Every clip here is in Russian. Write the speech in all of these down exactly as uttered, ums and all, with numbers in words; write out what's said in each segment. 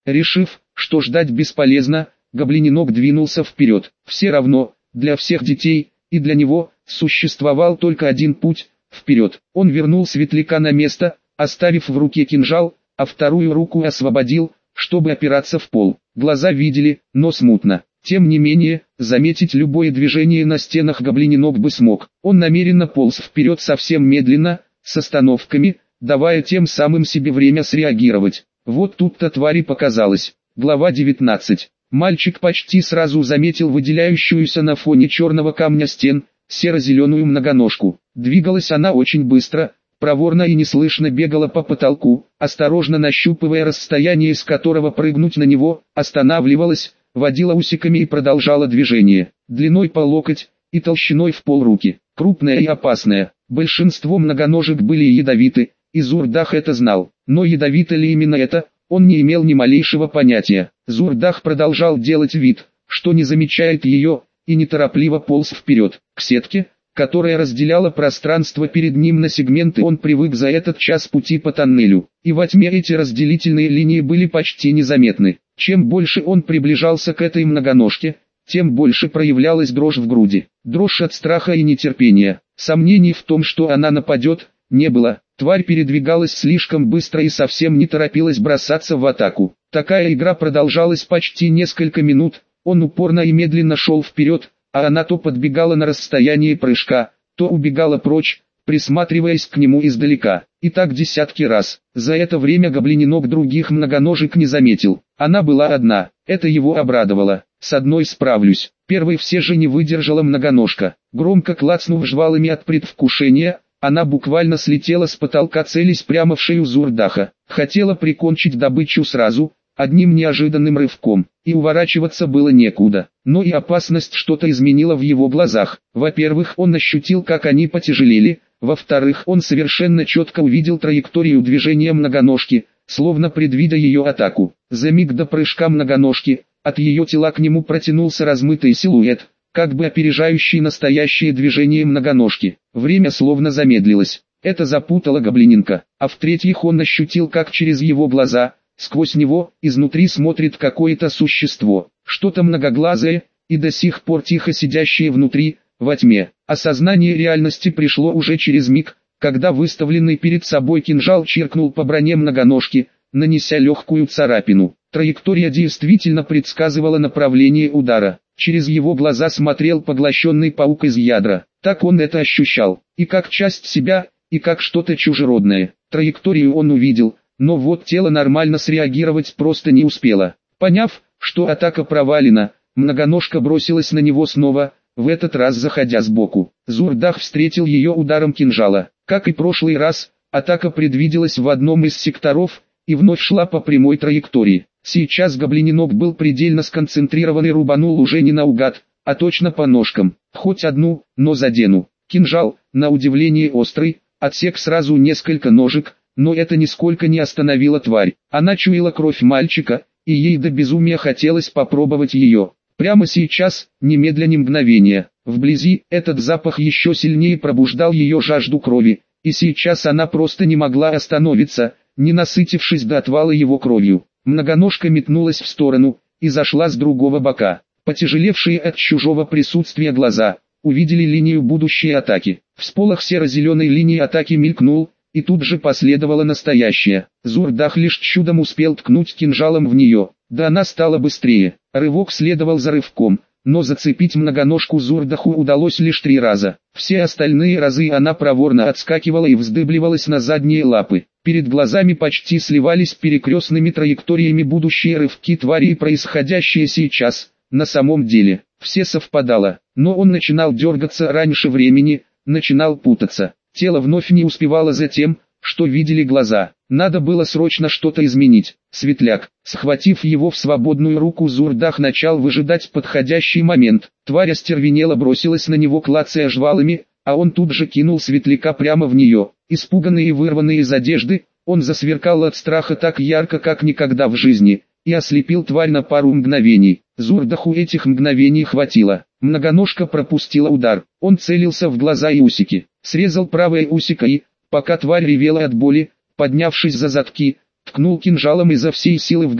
Решив, что ждать бесполезно, гоблиненок двинулся вперед. Все равно, для всех детей, и для него, существовал только один путь – вперед. Он вернул светляка на место, оставив в руке кинжал, а вторую руку освободил, чтобы опираться в пол. Глаза видели, но смутно. Тем не менее, заметить любое движение на стенах гоблиненок бы смог. Он намеренно полз вперед совсем медленно, с остановками, давая тем самым себе время среагировать. Вот тут-то твари показалось. Глава девятнадцать. Мальчик почти сразу заметил выделяющуюся на фоне черного камня стен, серо-зеленую многоножку. Двигалась она очень быстро, проворно и неслышно бегала по потолку, осторожно нащупывая расстояние, с которого прыгнуть на него, останавливалась, водила усиками и продолжала движение, длиной по локоть и толщиной в полруки, крупная и опасная. Большинство многоножек были ядовиты, и Зурдах это знал, но ядовито ли именно это, он не имел ни малейшего понятия. Зурдах продолжал делать вид, что не замечает ее, и неторопливо полз вперед, к сетке, которая разделяла пространство перед ним на сегменты. Он привык за этот час пути по тоннелю, и во тьме эти разделительные линии были почти незаметны. Чем больше он приближался к этой многоножке, тем больше проявлялась дрожь в груди. Дрожь от страха и нетерпения. Сомнений в том, что она нападет, не было. Тварь передвигалась слишком быстро и совсем не торопилась бросаться в атаку. Такая игра продолжалась почти несколько минут. Он упорно и медленно шел вперед, а она то подбегала на расстояние прыжка, то убегала прочь, присматриваясь к нему издалека. И так десятки раз. За это время гоблиненок других многоножек не заметил. Она была одна, это его обрадовало. С одной справлюсь. Первой все же не выдержала многоножка. Громко клацнув жвалами от предвкушения, она буквально слетела с потолка, целясь прямо в шею Зурдаха. Хотела прикончить добычу сразу, одним неожиданным рывком, и уворачиваться было некуда. Но и опасность что-то изменила в его глазах. Во-первых, он ощутил, как они потяжелели, во-вторых, он совершенно четко увидел траекторию движения многоножки, словно предвидя ее атаку. За миг до прыжка многоножки, от ее тела к нему протянулся размытый силуэт, как бы опережающий настоящее движение многоножки. Время словно замедлилось. Это запутало гоблиненка. А в-третьих, он ощутил, как через его глаза, сквозь него, изнутри смотрит какое-то существо, что-то многоглазое, и до сих пор тихо сидящее внутри, во тьме. Осознание реальности пришло уже через миг, когда выставленный перед собой кинжал чиркнул по броне многоножки, нанеся легкую царапину. Траектория действительно предсказывала направление удара. Через его глаза смотрел поглощенный паук из ядра. Так он это ощущал, и как часть себя, и как что-то чужеродное. Траекторию он увидел, но вот тело нормально среагировать просто не успело. Поняв, что атака провалена, многоножка бросилась на него снова, в этот раз заходя сбоку. Зурдах встретил ее ударом кинжала. Как и прошлый раз, атака предвиделась в одном из секторов, и вновь шла по прямой траектории. Сейчас гоблиненок был предельно сконцентрирован и рубанул уже не наугад, а точно по ножкам. Хоть одну, но задену. Кинжал, на удивление острый, отсек сразу несколько ножек, но это нисколько не остановило тварь. Она чуяла кровь мальчика, и ей до безумия хотелось попробовать ее. Прямо сейчас, немедля ни мгновения. Вблизи, этот запах еще сильнее пробуждал ее жажду крови, и сейчас она просто не могла остановиться, не насытившись до отвала его кровью. Многоножка метнулась в сторону, и зашла с другого бока. Потяжелевшие от чужого присутствия глаза, увидели линию будущей атаки. Всполох серо-зеленой линии атаки мелькнул, и тут же последовала настоящая. Зурдах лишь чудом успел ткнуть кинжалом в нее, да она стала быстрее. Рывок следовал за рывком, но зацепить многоножку Зурдаху удалось лишь три раза. Все остальные разы она проворно отскакивала и вздыбливалась на задние лапы. Перед глазами почти сливались перекрестными траекториями будущие рывки твари и происходящее сейчас. На самом деле, все совпадало, но он начинал дергаться раньше времени, начинал путаться. Тело вновь не успевало за тем, что видели глаза. Надо было срочно что-то изменить. Светляк, схватив его в свободную руку, Зурдах начал выжидать подходящий момент. Тварь остервенела бросилась на него, клацая жвалами, а он тут же кинул светляка прямо в нее. Испуганный и вырванный из одежды, он засверкал от страха так ярко, как никогда в жизни, и ослепил тварь на пару мгновений. Зурдаху этих мгновений хватило. Многоножка пропустила удар. Он целился в глаза и усики. Срезал правое усико и, пока тварь ревела от боли, поднявшись за задки, ткнул кинжалом изо всей силы в глаз.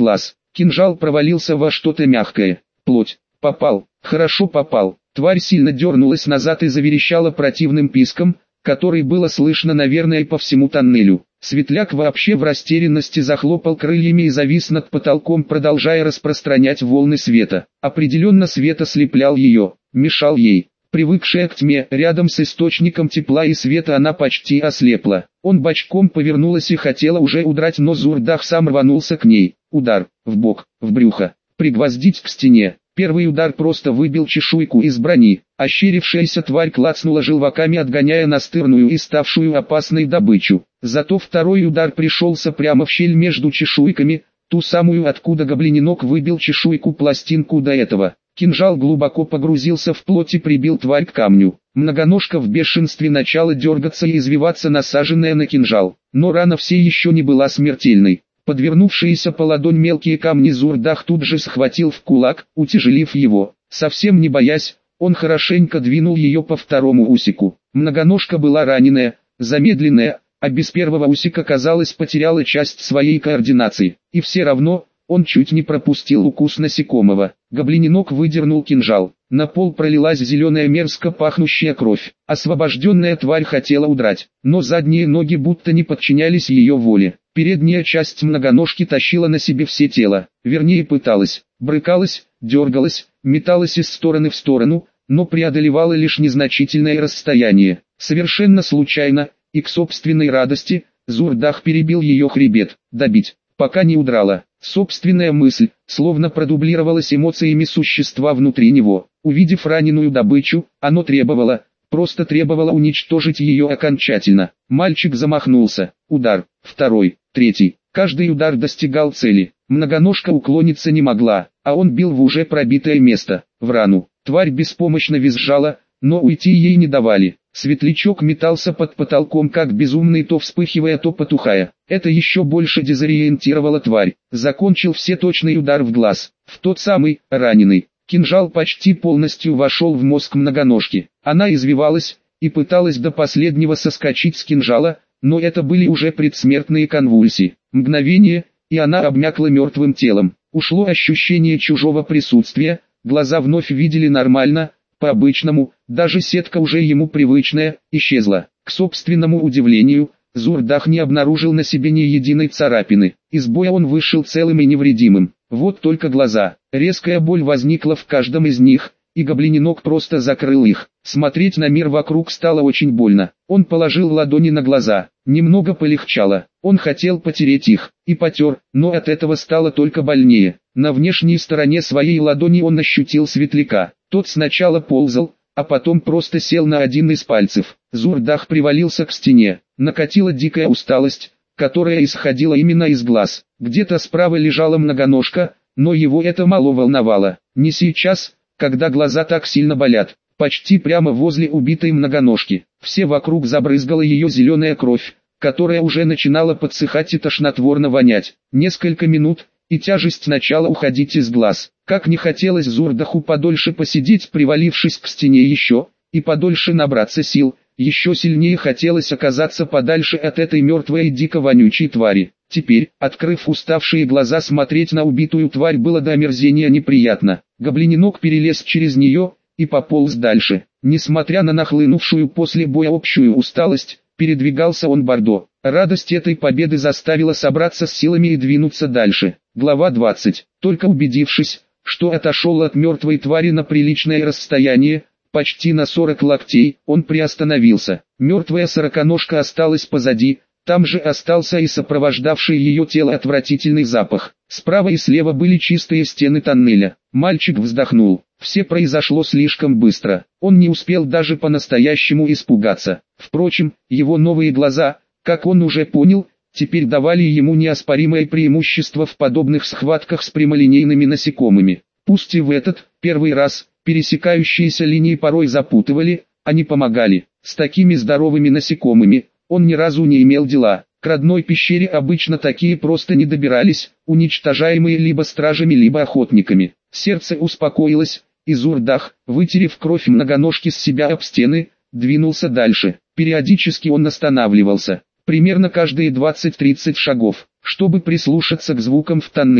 Кинжал провалился во что-то мягкое. Плоть. Попал. Хорошо попал. Тварь сильно дернулась назад и заверещала противным писком, который было слышно, наверное, по всему тоннелю. Светляк вообще в растерянности захлопал крыльями и завис над потолком, продолжая распространять волны света. Определенно свет ослеплял ее, мешал ей. Привыкшая к тьме, рядом с источником тепла и света, она почти ослепла. Он бочком повернулась и хотела уже удрать, но Зурдах сам рванулся к ней. Удар, в бок, в брюхо, пригвоздить к стене. Первый удар просто выбил чешуйку из брони. Ощерившаяся тварь клацнула желваками, отгоняя настырную и ставшую опасной добычу. Зато второй удар пришелся прямо в щель между чешуйками, ту самую, откуда гоблининок выбил чешуйку пластинку до этого. Кинжал глубоко погрузился в плоть и прибил тварь к камню. Многоножка в бешенстве начала дергаться и извиваться, насаженная на кинжал. Но рана все еще не была смертельной. Подвернувшиеся по ладонь мелкие камни Зурдах тут же схватил в кулак, утяжелив его. Совсем не боясь, он хорошенько двинул ее по второму усику. Многоножка была раненая, замедленная, а без первого усика, казалось, потеряла часть своей координации. И все равно, он чуть не пропустил укус насекомого. Гоблининок выдернул кинжал. На пол пролилась зеленая мерзко пахнущая кровь. Освобожденная тварь хотела удрать, но задние ноги будто не подчинялись ее воле. Передняя часть многоножки тащила на себе все тело, вернее пыталась, брыкалась, дергалась, металась из стороны в сторону, но преодолевала лишь незначительное расстояние. Совершенно случайно, и к собственной радости, Зурдах перебил ее хребет. Добить, пока не удрала. Собственная мысль, словно продублировалась эмоциями существа внутри него. Увидев раненую добычу, оно требовало, просто требовало уничтожить ее окончательно. Мальчик замахнулся. Удар, второй, третий. Каждый удар достигал цели. Многоножка уклониться не могла, а он бил в уже пробитое место, в рану. Тварь беспомощно визжала, но уйти ей не давали. Светлячок метался под потолком как безумный, то вспыхивая, то потухая. Это еще больше дезориентировало тварь. Закончил все точный удар в глаз, в тот самый, раненый. Кинжал почти полностью вошел в мозг многоножки. Она извивалась и пыталась до последнего соскочить с кинжала, но это были уже предсмертные конвульсии. Мгновение, и она обмякла мертвым телом. Ушло ощущение чужого присутствия, глаза вновь видели нормально, по-обычному, даже сетка, уже ему привычная, исчезла. К собственному удивлению, Зурдах не обнаружил на себе ни единой царапины. Из боя он вышел целым и невредимым. Вот только глаза. Резкая боль возникла в каждом из них, и гоблининок просто закрыл их. Смотреть на мир вокруг стало очень больно. Он положил ладони на глаза. Немного полегчало. Он хотел потереть их, и потер, но от этого стало только больнее. На внешней стороне своей ладони он ощутил светляка. Тот сначала ползал, а потом просто сел на один из пальцев. Зурдах привалился к стене. Накатила дикая усталость, которая исходила именно из глаз. Где-то справа лежала многоножка, но его это мало волновало. Не сейчас, когда глаза так сильно болят. Почти прямо возле убитой многоножки. Все вокруг забрызгала ее зеленая кровь, которая уже начинала подсыхать и тошнотворно вонять. Несколько минут, и тяжесть начала уходить из глаз. Как не хотелось Зурдаху подольше посидеть, привалившись к стене еще, и подольше набраться сил, еще сильнее хотелось оказаться подальше от этой мертвой и дико вонючей твари. Теперь, открыв уставшие глаза, смотреть на убитую тварь было до омерзения неприятно. Гоблининок перелез через нее и пополз дальше. Несмотря на нахлынувшую после боя общую усталость, передвигался он бордо. Радость этой победы заставила собраться с силами и двинуться дальше. Глава двадцать. Только убедившись, что отошел от мертвой твари на приличное расстояние, почти на сорок локтей, он приостановился. Мертвая сороконожка осталась позади, там же остался и сопровождавший ее тело отвратительный запах. Справа и слева были чистые стены тоннеля. Мальчик вздохнул. Все произошло слишком быстро. Он не успел даже по-настоящему испугаться. Впрочем, его новые глаза, как он уже понял, теперь давали ему неоспоримое преимущество в подобных схватках с прямолинейными насекомыми. Пусть и в этот, первый раз, пересекающиеся линии порой запутывали, а не помогали. С такими здоровыми насекомыми он ни разу не имел дела. К родной пещере обычно такие просто не добирались, уничтожаемые либо стражами, либо охотниками. Сердце успокоилось, и Зурдах, вытерев кровь многоножки с себя об стены, двинулся дальше. Периодически он останавливался, примерно каждые двадцать-тридцать шагов, чтобы прислушаться к звукам в тоннеле.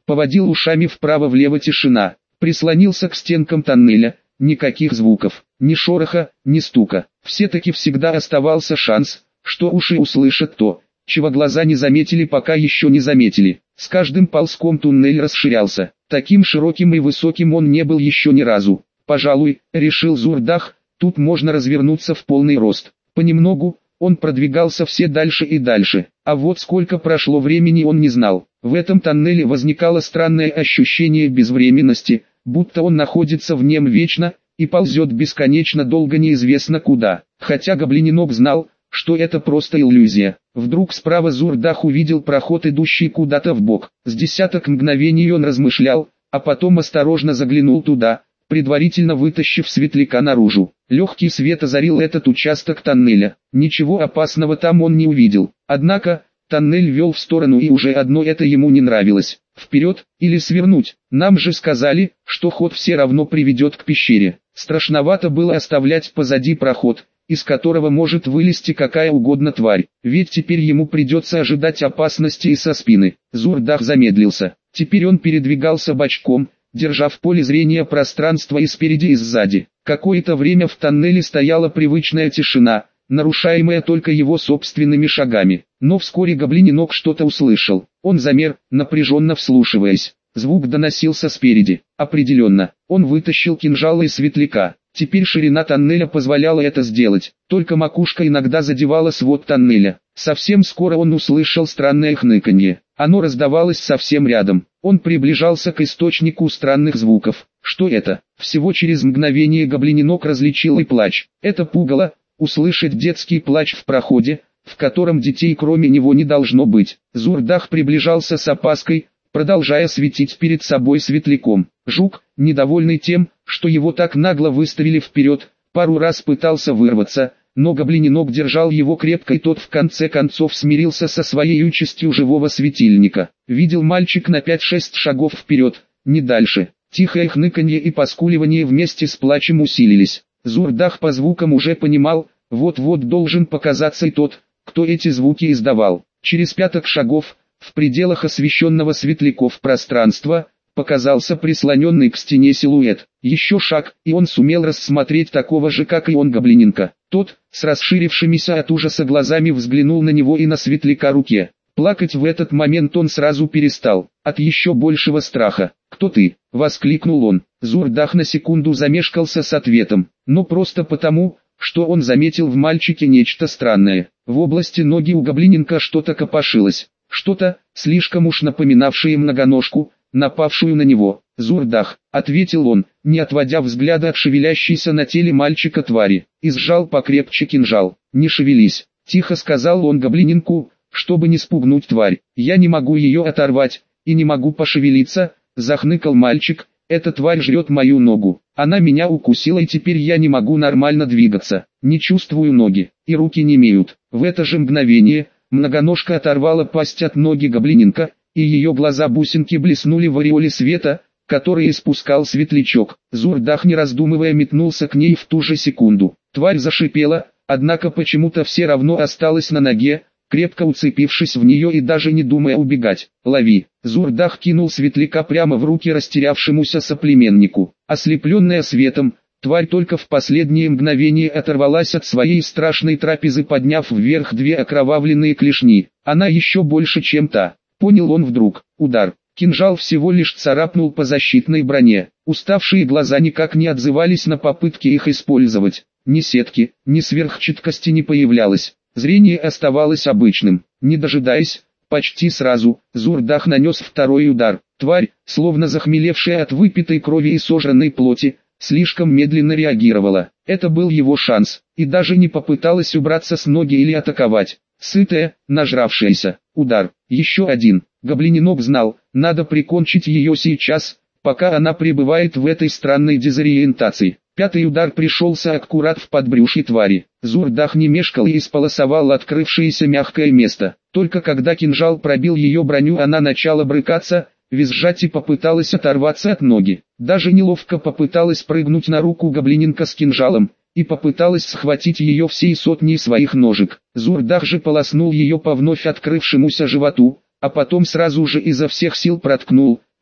Поводил ушами вправо-влево, тишина. Прислонился к стенкам тоннеля, никаких звуков, ни шороха, ни стука. Все-таки всегда оставался шанс, что уши услышат то, чего глаза не заметили, пока еще не заметили. С каждым ползком туннель расширялся. Таким широким и высоким он не был еще ни разу. «Пожалуй, — решил Зурдах, — тут можно развернуться в полный рост». Понемногу он продвигался все дальше и дальше, а вот сколько прошло времени он не знал. В этом тоннеле возникало странное ощущение безвременности, будто он находится в нем вечно и ползет бесконечно долго неизвестно куда. Хотя гоблиненок знал, что это просто иллюзия. Вдруг справа Зурдах увидел проход, идущий куда-то вбок. С десяток мгновений он размышлял, а потом осторожно заглянул туда, предварительно вытащив светляка наружу. Легкий свет озарил этот участок тоннеля. Ничего опасного там он не увидел. Однако, тоннель вел в сторону, и уже одно это ему не нравилось. Вперед, или свернуть? Нам же сказали, что ход все равно приведет к пещере. Страшновато было оставлять позади проход, из которого может вылезти какая угодно тварь, ведь теперь ему придется ожидать опасности и со спины. Зурдах замедлился. Теперь он передвигался бочком, держа в поле зрения пространство и спереди, и сзади. Какое-то время в тоннеле стояла привычная тишина, нарушаемая только его собственными шагами. Но вскоре гоблиненок что-то услышал. Он замер, напряженно вслушиваясь. Звук доносился спереди. Определенно, он вытащил кинжал из светляка. Теперь ширина тоннеля позволяла это сделать, только макушка иногда задевала свод тоннеля. Совсем скоро он услышал странное хныканье. Оно раздавалось совсем рядом. Он приближался к источнику странных звуков. Что это? Всего через мгновение гоблиненок различил и плач. Это пугало, услышать детский плач в проходе, в котором детей кроме него не должно быть. Зурдах приближался с опаской, продолжая светить перед собой светляком. Жук, недовольный тем, что его так нагло выставили вперед, пару раз пытался вырваться, но гоблиненок держал его крепко, и тот в конце концов смирился со своей участью живого светильника. Видел мальчик на пять-шесть шагов вперед, не дальше. Тихое хныканье и поскуливание вместе с плачем усилились. Зурдах по звукам уже понимал, вот-вот должен показаться и тот, кто эти звуки издавал. Через пяток шагов, в пределах освещенного светляков пространства, показался прислоненный к стене силуэт. Еще шаг, и он сумел рассмотреть такого же, как и он, гоблиненка. Тот, с расширившимися от ужаса глазами, взглянул на него и на светляка руке. Плакать в этот момент он сразу перестал, от еще большего страха. «Кто ты?» — воскликнул он. Зурдах на секунду замешкался с ответом, но просто потому, что он заметил в мальчике нечто странное. В области ноги у гоблиненка что-то копошилось, что-то, слишком уж напоминавшее многоножку, напавшую на него. «Зурдах», — ответил он, не отводя взгляда от шевелящейся на теле мальчика твари, и сжал покрепче кинжал. «Не шевелись», — тихо сказал он гоблиненку, чтобы не спугнуть тварь. «Я не могу ее оторвать, и не могу пошевелиться», — захныкал мальчик. «Эта тварь жрет мою ногу. Она меня укусила, и теперь я не могу нормально двигаться, не чувствую ноги, и руки немеют». В это же мгновение многоножка оторвала пасть от ноги гоблиненка, и ее глаза-бусинки блеснули в ореоле света, который испускал светлячок. Зурдах, не раздумывая, метнулся к ней в ту же секунду. Тварь зашипела, однако почему-то все равно осталась на ноге, крепко уцепившись в нее и даже не думая убегать. «Лови!» Зурдах кинул светляка прямо в руки растерявшемуся соплеменнику. Ослепленная светом, тварь только в последнее мгновение оторвалась от своей страшной трапезы, подняв вверх две окровавленные клешни. Она еще больше, чем та. Понял он вдруг. Удар. Кинжал всего лишь царапнул по защитной броне. Уставшие глаза никак не отзывались на попытки их использовать. Ни сетки, ни сверхчеткости не появлялось. Зрение оставалось обычным. Не дожидаясь, почти сразу, Зурдах нанес второй удар. Тварь, словно захмелевшая от выпитой крови и сожранной плоти, слишком медленно реагировала. Это был его шанс, и даже не попыталась убраться с ноги или атаковать. Сытая, нажравшаяся. Удар. Еще один. Гоблиненок знал, надо прикончить ее сейчас, пока она пребывает в этой странной дезориентации. Пятый удар пришелся аккурат в подбрюшье твари. Зурдах не мешкал и исполосовал открывшееся мягкое место. Только когда кинжал пробил ее броню, она начала брыкаться, визжать и попыталась оторваться от ноги. Даже неловко попыталась прыгнуть на руку гоблиненка с кинжалом, и попыталась схватить ее всей сотней своих ножек. Зурдах же полоснул ее по вновь открывшемуся животу, а потом сразу же изо всех сил проткнул,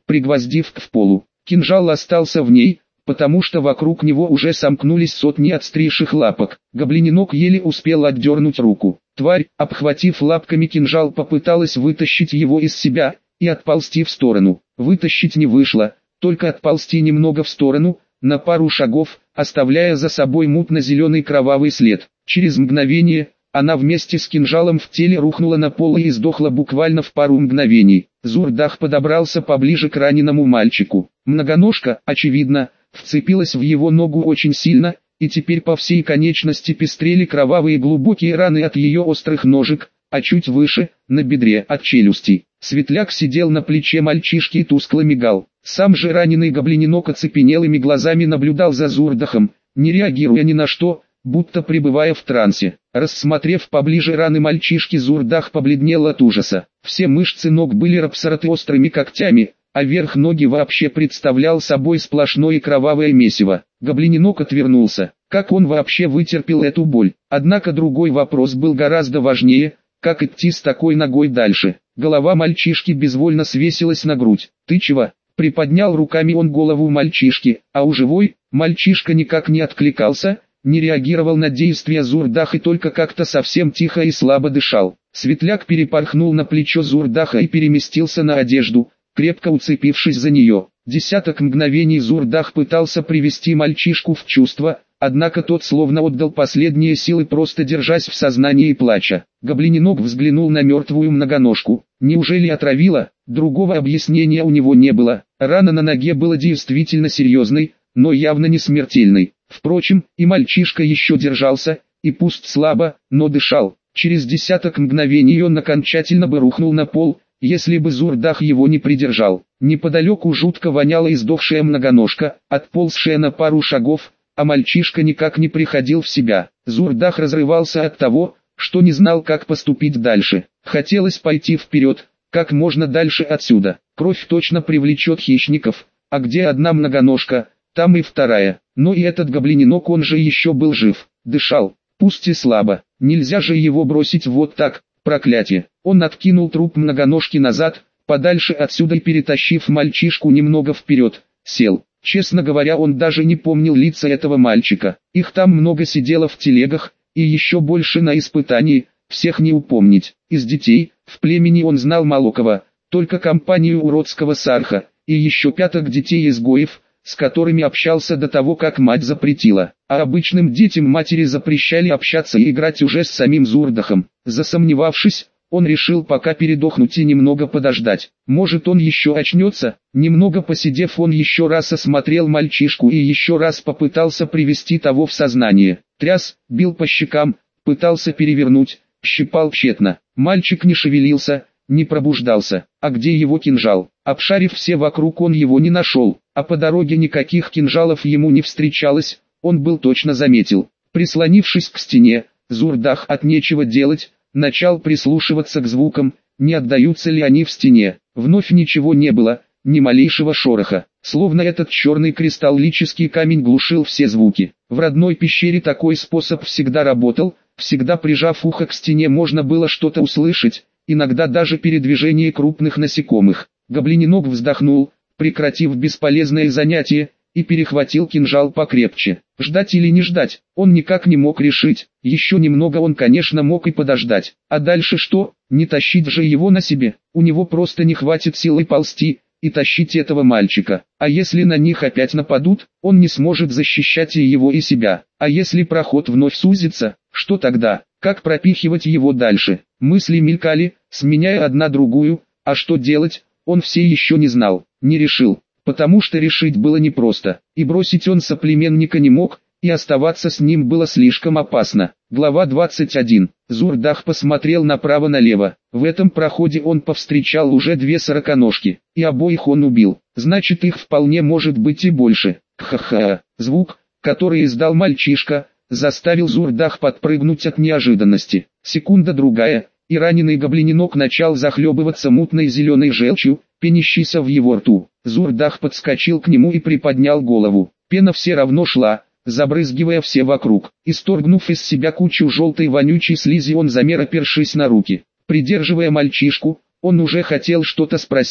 пригвоздив к полу. Кинжал остался в ней, потому что вокруг него уже сомкнулись сотни отстригших лапок. Гоблиненок еле успел отдернуть руку. Тварь, обхватив лапками кинжал, попыталась вытащить его из себя и отползти в сторону. Вытащить не вышло, только отползти немного в сторону, на пару шагов, оставляя за собой мутно-зеленый кровавый след. Через мгновение она вместе с кинжалом в теле рухнула на пол и сдохла буквально в пару мгновений. Зурдах подобрался поближе к раненому мальчику. Многоножка, очевидно, вцепилась в его ногу очень сильно, и теперь по всей конечности пестрели кровавые глубокие раны от ее острых ножек, а чуть выше, на бедре от челюсти. Светляк сидел на плече мальчишки и тускло мигал. Сам же раненый гоблиненок оцепенелыми глазами наблюдал за Зурдахом, не реагируя ни на что, будто пребывая в трансе. Рассмотрев поближе раны мальчишки, Зурдах побледнел от ужаса. Все мышцы ног были распороты острыми когтями, а верх ноги вообще представлял собой сплошное кровавое месиво. Гоблиненок отвернулся. Как он вообще вытерпел эту боль? Однако другой вопрос был гораздо важнее: как идти с такой ногой дальше? Голова мальчишки безвольно свесилась на грудь. «Ты чего?» Приподнял руками он голову мальчишки, а у живой, мальчишка никак не откликался, не реагировал на действия Зурдаха и только как-то совсем тихо и слабо дышал. Светляк перепорхнул на плечо Зурдаха и переместился на одежду, крепко уцепившись за нее. Десяток мгновений Зурдах пытался привести мальчишку в чувство, однако тот словно отдал последние силы, просто держась в сознании и плача. Гоблиненок взглянул на мертвую многоножку. Неужели отравила? Другого объяснения у него не было. Рана на ноге была действительно серьезной, но явно не смертельной. Впрочем, и мальчишка еще держался, и пусть слабо, но дышал. Через десяток мгновений он окончательно бы рухнул на пол, если бы Зурдах его не придержал. Неподалеку жутко воняла издохшая многоножка, отползшая на пару шагов, а мальчишка никак не приходил в себя. Зурдах разрывался от того, что не знал, как поступить дальше. Хотелось пойти вперед, как можно дальше отсюда. Кровь точно привлечет хищников, а где одна многоножка, там и вторая. Но и этот гоблиненок, он же еще был жив, дышал, пусть и слабо. Нельзя же его бросить вот так, проклятие. Он откинул труп многоножки назад, подальше отсюда, и перетащив мальчишку немного вперед, сел. Честно говоря, он даже не помнил лица этого мальчика. Их там много сидело в телегах, и еще больше на испытании, всех не упомнить. Из детей, в племени он знал мало кого, только компанию уродского Сарха, и еще пяток детей-изгоев, с которыми общался до того, как мать запретила. А обычным детям матери запрещали общаться и играть уже с самим Зурдахом. Засомневавшись, он решил пока передохнуть и немного подождать. Может, он еще очнется. Немного посидев, он еще раз осмотрел мальчишку и еще раз попытался привести того в сознание. Тряс, бил по щекам, пытался перевернуть, щипал тщетно. Мальчик не шевелился, не пробуждался. А где его кинжал? Обшарив все вокруг, он его не нашел, а по дороге никаких кинжалов ему не встречалось, он был точно заметил. Прислонившись к стене, Зурдах от нечего делать начал прислушиваться к звукам, не отдаются ли они в стене. Вновь ничего не было, ни малейшего шороха, словно этот черный кристаллический камень глушил все звуки. В родной пещере такой способ всегда работал, всегда прижав ухо к стене можно было что-то услышать, иногда даже передвижение крупных насекомых. Гоблиненок вздохнул, прекратив бесполезное занятие, и перехватил кинжал покрепче. Ждать или не ждать, он никак не мог решить. Еще немного он, конечно, мог и подождать. А дальше что? Не тащить же его на себе. У него просто не хватит силы ползти и тащить этого мальчика. А если на них опять нападут, он не сможет защищать и его, и себя. А если проход вновь сузится, что тогда? Как пропихивать его дальше? Мысли мелькали, сменяя одна другую, а что делать, он все еще не знал, не решил. Потому что решить было непросто, и бросить он соплеменника не мог, и оставаться с ним было слишком опасно. Глава двадцать один. Зурдах посмотрел направо-налево. В этом проходе он повстречал уже две сороконожки, и обоих он убил. Значит, их вполне может быть и больше. Ха-ха. Звук, который издал мальчишка, заставил Зурдах подпрыгнуть от неожиданности. Секунда-другая, и раненый гоблиненок начал захлебываться мутной зеленой желчью, пенящейся в его рту. Зурдах подскочил к нему и приподнял голову. Пена все равно шла, забрызгивая все вокруг. Исторгнув из себя кучу желтой вонючей слизи, он замер, опершись на руки. Придерживая мальчишку, он уже хотел что-то спросить,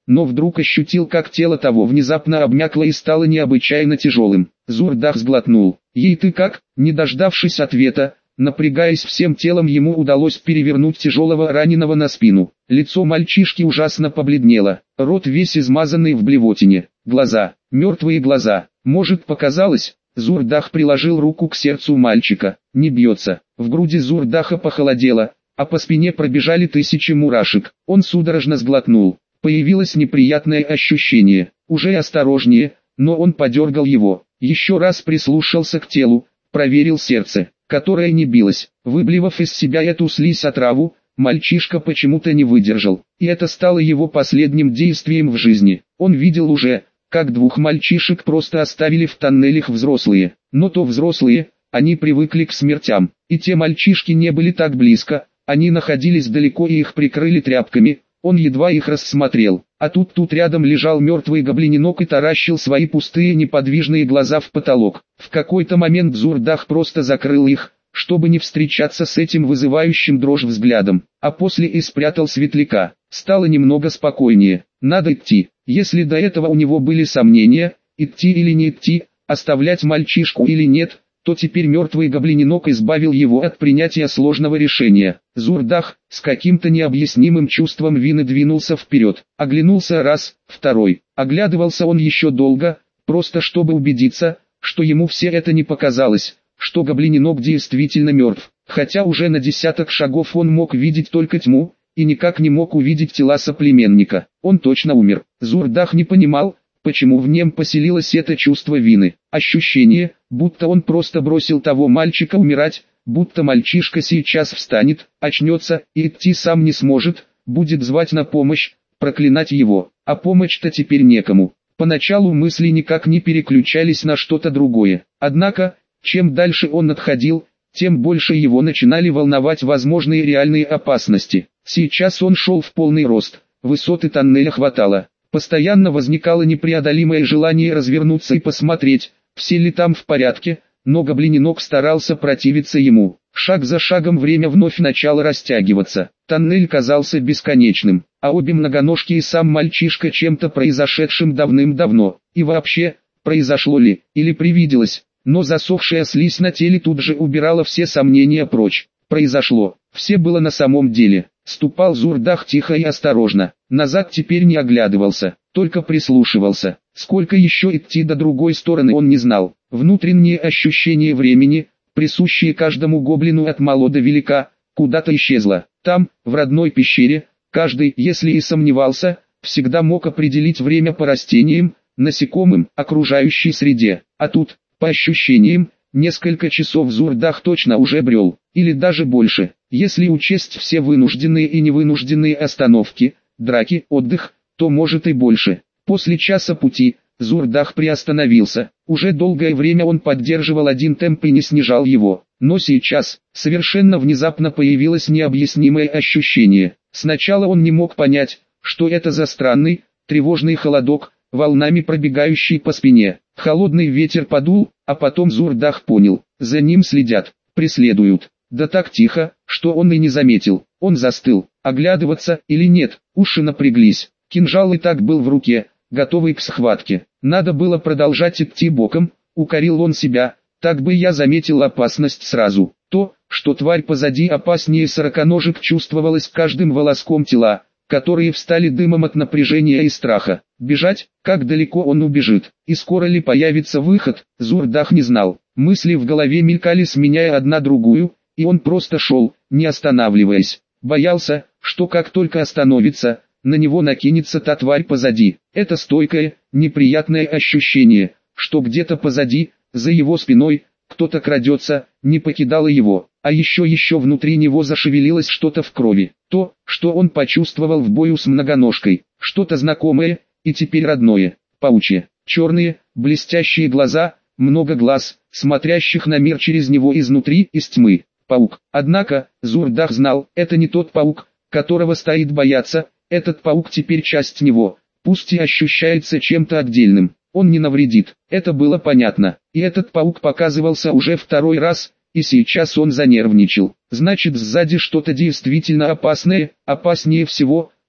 но вдруг ощутил, как тело того внезапно обмякло и стало необычайно тяжелым. Зурдах сглотнул. «Ей ты как?» Не дождавшись ответа, напрягаясь всем телом, ему удалось перевернуть тяжелого раненого на спину. Лицо мальчишки ужасно побледнело, рот весь измазанный в блевотине, глаза, мертвые глаза. Может, показалось? Зурдах приложил руку к сердцу мальчика. Не бьется. В груди Зурдаха похолодело, а по спине пробежали тысячи мурашек. Он судорожно сглотнул. Появилось неприятное ощущение. Уже осторожнее, но он подергал его. Еще раз прислушался к телу, проверил сердце, которое не билось. Выблевав из себя эту слизь отраву, мальчишка почему-то не выдержал. И это стало его последним действием в жизни. Он видел уже, как двух мальчишек просто оставили в тоннелях взрослые. Но то взрослые, они привыкли к смертям. И те мальчишки не были так близко, они находились далеко и их прикрыли тряпками. Он едва их рассмотрел, а тут тут рядом лежал мертвый гоблиненок и таращил свои пустые неподвижные глаза в потолок. В какой-то момент Зурдах просто закрыл их, чтобы не встречаться с этим вызывающим дрожь взглядом, а после и спрятал светляка. Стало немного спокойнее. Надо идти. Если до этого у него были сомнения, идти или не идти, оставлять мальчишку или нет, то теперь мертвый гоблиненок избавил его от принятия сложного решения. Зурдах, с каким-то необъяснимым чувством вины двинулся вперед, оглянулся раз, второй. Оглядывался он еще долго, просто чтобы убедиться, что ему все это не показалось, что гоблиненок действительно мертв. Хотя уже на десяток шагов он мог видеть только тьму, и никак не мог увидеть тела соплеменника. Он точно умер. Зурдах не понимал, почему в нем поселилось это чувство вины. Ощущение, будто он просто бросил того мальчика умирать, будто мальчишка сейчас встанет, очнется и идти сам не сможет, будет звать на помощь, проклинать его, а помощь-то теперь некому. Поначалу мысли никак не переключались на что-то другое. Однако, чем дальше он отходил, тем больше его начинали волновать возможные реальные опасности. Сейчас он шел в полный рост, высоты тоннеля хватало. Постоянно возникало непреодолимое желание развернуться и посмотреть, все ли там в порядке, но гоблиненок старался противиться ему. Шаг за шагом время вновь начало растягиваться. Тоннель казался бесконечным, а обе многоножки и сам мальчишка чем-то произошедшим давным-давно. И вообще, произошло ли, или привиделось, но засохшая слизь на теле тут же убирала все сомнения прочь. Произошло, все было на самом деле. Ступал Зурдах тихо и осторожно, назад теперь не оглядывался, только прислушивался. Сколько еще идти до другой стороны он не знал. Внутреннее ощущение времени, присущее каждому гоблину от мала до велика, куда-то исчезло. Там, в родной пещере, каждый, если и сомневался, всегда мог определить время по растениям, насекомым, окружающей среде. А тут, по ощущениям, несколько часов Зурдах точно уже брел, или даже больше, если учесть все вынужденные и невынужденные остановки, драки, отдых, то может и больше. После часа пути, Зурдах приостановился. Уже долгое время он поддерживал один темп и не снижал его, но сейчас, совершенно внезапно появилось необъяснимое ощущение. Сначала он не мог понять, что это за странный, тревожный холодок, волнами пробегающий по спине. Холодный ветер подул, а потом Зурдах понял, за ним следят, преследуют. Да так тихо, что он и не заметил. Он застыл, оглядываться или нет, уши напряглись. Кинжал и так был в руке, готовый к схватке. Надо было продолжать идти боком, укорил он себя, так бы я заметил опасность сразу. То, что тварь позади опаснее сороконожек, чувствовалось каждым волоском тела, которые встали дымом от напряжения и страха. Бежать, как далеко он убежит, и скоро ли появится выход, Зурдах не знал. Мысли в голове мелькали, сменяя одна другую, и он просто шел, не останавливаясь. Боялся, что как только остановится, на него накинется та тварь позади. Это стойкое, неприятное ощущение, что где-то позади, за его спиной, кто-то крадется, не покидало его. А еще еще внутри него зашевелилось что-то в крови. То, что он почувствовал в бою с многоножкой. Что-то знакомое, и теперь родное. Паучье, черные, блестящие глаза, много глаз, смотрящих на мир через него изнутри, из тьмы. Паук. Однако, Зурдах знал, это не тот паук, которого стоит бояться. Этот паук теперь часть него, пусть и ощущается чем-то отдельным. Он не навредит, это было понятно. И этот паук показывался уже второй раз, и сейчас он занервничал. Значит, сзади что-то действительно опасное, опаснее всего,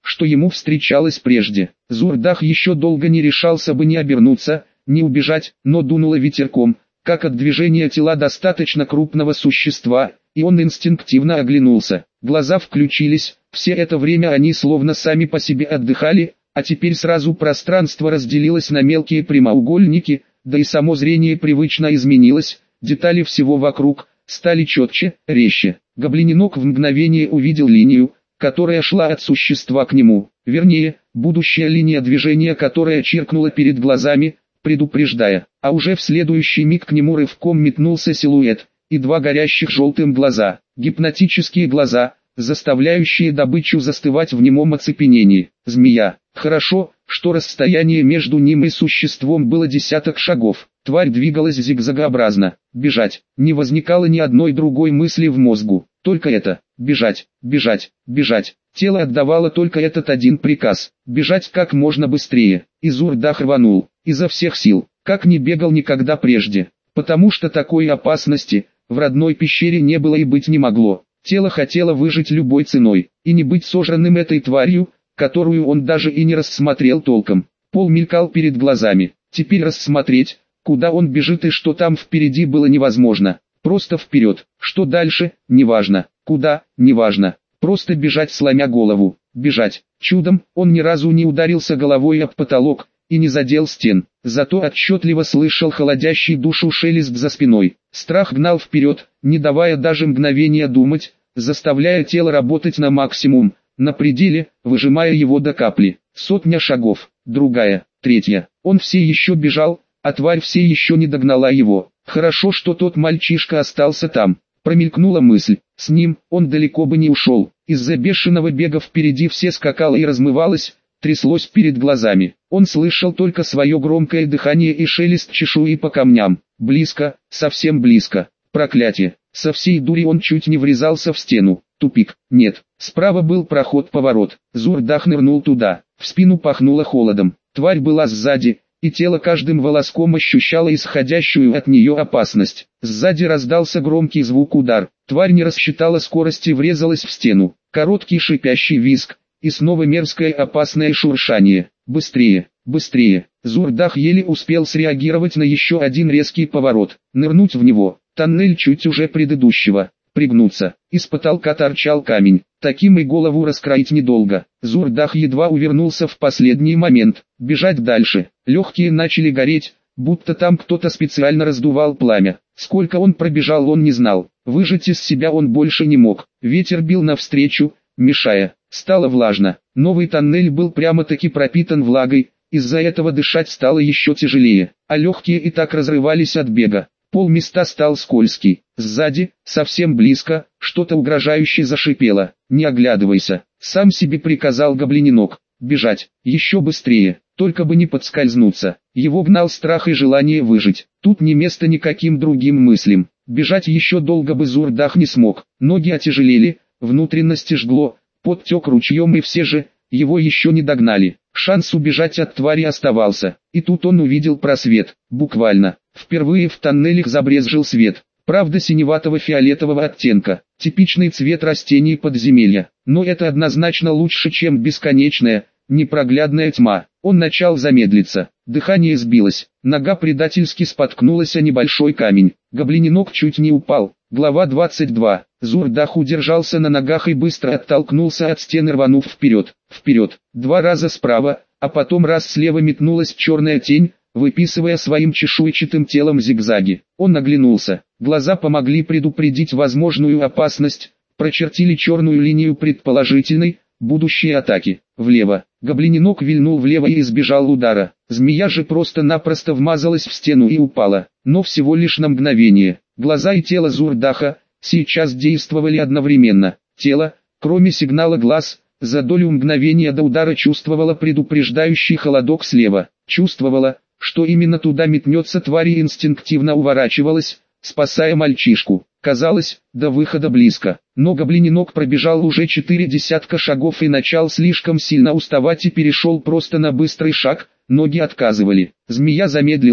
что ему встречалось прежде. Зурдах еще долго не решался бы ни обернуться, ни убежать, но дунуло ветерком, как от движения тела достаточно крупного существа, и он инстинктивно оглянулся. Глаза включились, все это время они словно сами по себе отдыхали, а теперь сразу пространство разделилось на мелкие прямоугольники, да и само зрение привычно изменилось, детали всего вокруг стали четче, резче. Гоблиненок в мгновение увидел линию, которая шла от существа к нему, вернее, будущая линия движения, которая чиркнула перед глазами, предупреждая, а уже в следующий миг к нему рывком метнулся силуэт, и два горящих желтым глаза, гипнотические глаза, заставляющие добычу застывать в немом оцепенении. Змея. Хорошо, что расстояние между ним и существом было десяток шагов. Тварь двигалась зигзагообразно. Бежать. Не возникало ни одной другой мысли в мозгу. Только это. Бежать, бежать, бежать. Тело отдавало только этот один приказ. Бежать как можно быстрее. И Зурдах рванул. Изо всех сил. Как не бегал никогда прежде. Потому что такой опасности в родной пещере не было и быть не могло. Тело хотело выжить любой ценой, и не быть сожранным этой тварью, которую он даже и не рассмотрел толком. Пол мелькал перед глазами. Теперь рассмотреть, куда он бежит и что там впереди, было невозможно. Просто вперед. Что дальше, неважно. Куда, неважно. Просто бежать, сломя голову. Бежать. Чудом, он ни разу не ударился головой об потолок и не задел стен. Зато отчетливо слышал холодящий душу шелест за спиной. Страх гнал вперед, не давая даже мгновения думать, заставляя тело работать на максимум, на пределе, выжимая его до капли. Сотня шагов, другая, третья. Он все еще бежал, а тварь все еще не догнала его. Хорошо, что тот мальчишка остался там. Промелькнула мысль, с ним он далеко бы не ушел. Из-за бешеного бега впереди все скакало и размывалось, тряслось перед глазами. Он слышал только свое громкое дыхание и шелест чешуи по камням. Близко, совсем близко. Проклятие. Со всей дури он чуть не врезался в стену. Тупик. Нет. Справа был проход-поворот. Зурдах нырнул туда. В спину пахнуло холодом. Тварь была сзади, и тело каждым волоском ощущало исходящую от нее опасность. Сзади раздался громкий звук удар. Тварь не рассчитала скорости и врезалась в стену. Короткий шипящий визг. И снова мерзкое опасное шуршание. Быстрее, быстрее. Зурдах еле успел среагировать на еще один резкий поворот. Нырнуть в него. Тоннель чуть уже предыдущего. Пригнуться. Из потолка торчал камень. Таким и голову раскроить недолго. Зурдах едва увернулся в последний момент. Бежать дальше. Легкие начали гореть, будто там кто-то специально раздувал пламя. Сколько он пробежал, он не знал. Выжать из себя он больше не мог. Ветер бил навстречу, мешая. Стало влажно. Новый тоннель был прямо-таки пропитан влагой, из-за этого дышать стало еще тяжелее, а легкие и так разрывались от бега. Пол места стал скользкий. Сзади, совсем близко, что-то угрожающе зашипело. «Не оглядывайся», — сам себе приказал гоблиненок. «Бежать, еще быстрее, только бы не подскользнуться». Его гнал страх и желание выжить. Тут не место никаким другим мыслям. Бежать еще долго бы Зурдах не смог. Ноги отяжелели, внутренности жгло, пот тек ручьем, и все же, его еще не догнали. Шанс убежать от твари оставался. И тут он увидел просвет, буквально. Впервые в тоннелях забрезжил свет. Правда, синеватого фиолетового оттенка. Типичный цвет растений подземелья. Но это однозначно лучше, чем бесконечная, непроглядная тьма. Он начал замедлиться. Дыхание сбилось. Нога предательски споткнулась о небольшой камень. Гоблиненок чуть не упал. Глава двадцать два. Зурдах удержался на ногах и быстро оттолкнулся от стены, рванув вперед. Вперед. Два раза справа, а потом раз слева метнулась черная тень, выписывая своим чешуйчатым телом зигзаги. Он оглянулся. Глаза помогли предупредить возможную опасность, прочертили черную линию предположительной, будущей атаки. Влево. Гоблиненок вильнул влево и избежал удара. Змея же просто-напросто вмазалась в стену и упала, но всего лишь на мгновение. Глаза и тело Зурдаха сейчас действовали одновременно. Тело, кроме сигнала глаз, за долю мгновения до удара чувствовало предупреждающий холодок слева. Чувствовало, что именно туда метнется тварь, и инстинктивно уворачивалась, спасая мальчишку. Казалось, до выхода близко, но гоблиненок пробежал уже четыре десятка шагов и начал слишком сильно уставать и перешел просто на быстрый шаг, ноги отказывали. Змея замедлилась,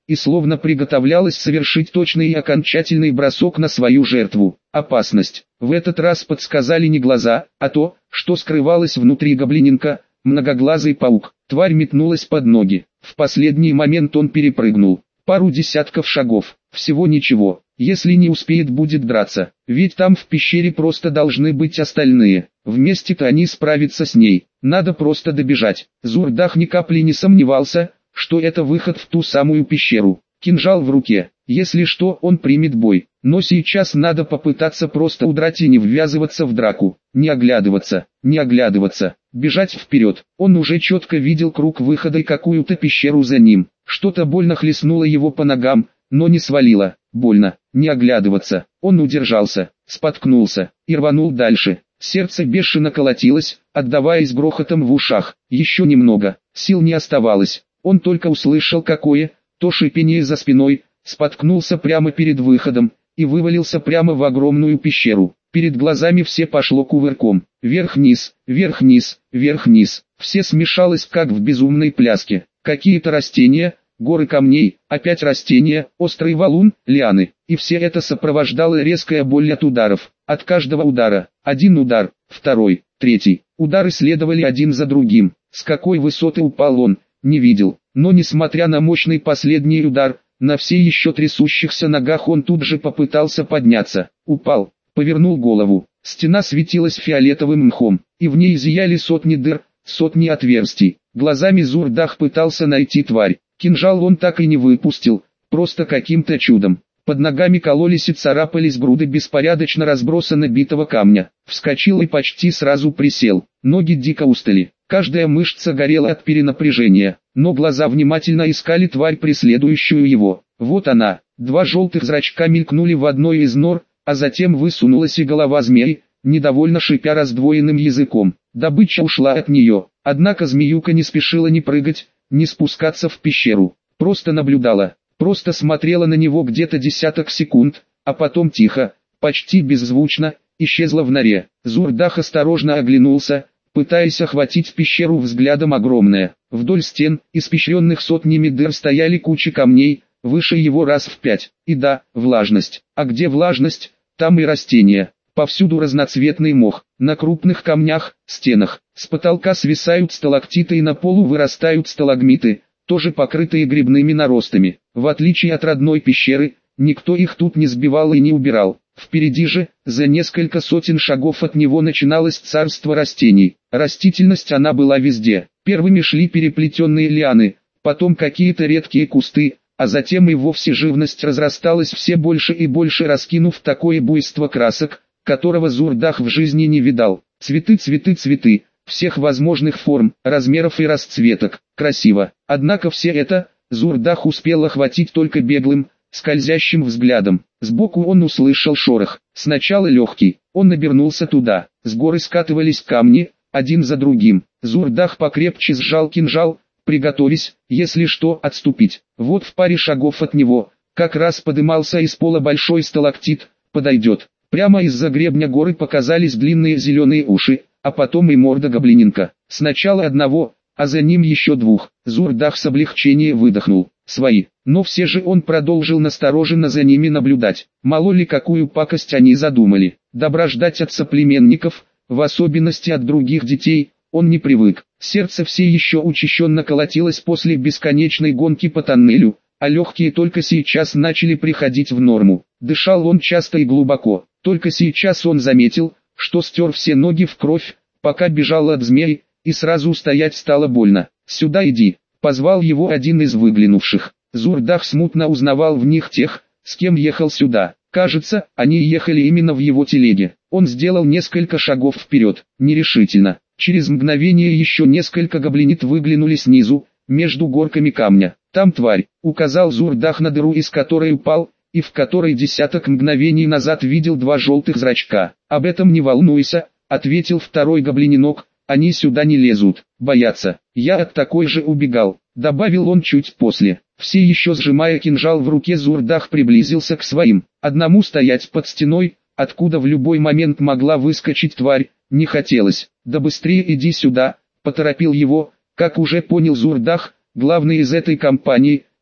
и словно приготовлялась совершить точный и окончательный бросок на свою жертву. Опасность. В этот раз подсказали не глаза, а то, что скрывалось внутри гоблиненка, многоглазый паук. Тварь метнулась под ноги. В последний момент он перепрыгнул. Пару десятков шагов. Всего ничего. Если не успеет, будет драться. Ведь там в пещере просто должны быть остальные. Вместе-то они справятся с ней. Надо просто добежать. Зурдах ни капли не сомневался, что это выход в ту самую пещеру. Кинжал в руке. Если что, он примет бой. Но сейчас надо попытаться просто удрать и не ввязываться в драку. Не оглядываться, не оглядываться. Бежать вперед. Он уже четко видел круг выхода и какую-то пещеру за ним. Что-то больно хлестнуло его по ногам, но не свалило. Больно. Не оглядываться. Он удержался, споткнулся и рванул дальше. Сердце бешено колотилось, отдаваясь грохотом в ушах. Еще немного. Сил не оставалось. Он только услышал какое, то шипение за спиной, споткнулся прямо перед выходом и вывалился прямо в огромную пещеру. Перед глазами все пошло кувырком. Вверх-вниз, вверх-вниз, вверх-вниз. Все смешалось как в безумной пляске. Какие-то растения, горы камней, опять растения, острый валун, лианы. И все это сопровождало резкая боль от ударов. От каждого удара. Один удар, второй, третий. Удары следовали один за другим. С какой высоты упал он, не видел. Но несмотря на мощный последний удар, на все еще трясущихся ногах он тут же попытался подняться. Упал, повернул голову. Стена светилась фиолетовым мхом, и в ней зияли сотни дыр, сотни отверстий. Глазами Зурдах пытался найти тварь. Кинжал он так и не выпустил, просто каким-то чудом. Под ногами кололись и царапались груды беспорядочно разбросанно битого камня. Вскочил и почти сразу присел. Ноги дико устали. Каждая мышца горела от перенапряжения, но глаза внимательно искали тварь, преследующую его. Вот она. Два желтых зрачка мелькнули в одной из нор, а затем высунулась и голова змеи, недовольно шипя раздвоенным языком. Добыча ушла от нее, однако змеюка не спешила ни прыгать, ни спускаться в пещеру. Просто наблюдала, просто смотрела на него где-то десяток секунд, а потом тихо, почти беззвучно, исчезла в норе. Зурдах осторожно оглянулся, пытаясь охватить пещеру взглядом. Огромная. Вдоль стен, испещренных сотнями дыр, стояли кучи камней, выше его раз в пять. И да, влажность. А где влажность, там и растения. Повсюду разноцветный мох. На крупных камнях, стенах, с потолка свисают сталактиты и на полу вырастают сталагмиты, тоже покрытые грибными наростами. В отличие от родной пещеры, никто их тут не сбивал и не убирал. Впереди же, за несколько сотен шагов от него, начиналось царство растений. Растительность она была везде. Первыми шли переплетенные лианы, потом какие-то редкие кусты, а затем и вовсе живность разрасталась все больше и больше, раскинув такое буйство красок, которого Зурдах в жизни не видал. Цветы, цветы, цветы, всех возможных форм, размеров и расцветок. Красиво. Однако все это Зурдах успел охватить только беглым, скользящим взглядом. Сбоку он услышал шорох. Сначала легкий. Он обернулся туда. С горы скатывались камни, один за другим. Зурдах покрепче сжал кинжал, приготовясь, если что, отступить. Вот в паре шагов от него, как раз подымался из пола большой сталактит. Подойдет. Прямо из-за гребня горы показались длинные зеленые уши, а потом и морда гоблиненка. Сначала одного, а за ним еще двух. Зурдах с облегчением выдохнул. Свои. Но все же он продолжил настороженно за ними наблюдать. Мало ли какую пакость они задумали. Добра ждать от соплеменников, в особенности от других детей, он не привык. Сердце все еще учащенно колотилось после бесконечной гонки по тоннелю, а легкие только сейчас начали приходить в норму. Дышал он часто и глубоко. Только сейчас он заметил, что стер все ноги в кровь, пока бежал от змей, и сразу стоять стало больно. «Сюда иди», — позвал его один из выглянувших. Зурдах смутно узнавал в них тех, с кем ехал сюда. Кажется, они ехали именно в его телеге. Он сделал несколько шагов вперед, нерешительно. Через мгновение еще несколько гоблинит выглянули снизу, между горками камня. «Там тварь», — указал Зурдах на дыру, из которой упал, и в которой десяток мгновений назад видел два желтых зрачка. «Об этом не волнуйся», — ответил второй гоблининок, — «они сюда не лезут, боятся. Я от такой же убегал», — добавил он чуть после. Все еще сжимая кинжал в руке, Зурдах приблизился к своим. Одному стоять под стеной, откуда в любой момент могла выскочить тварь, не хотелось. «Да быстрее иди сюда», — поторопил его, как уже понял Зурдах, главный из этой компании,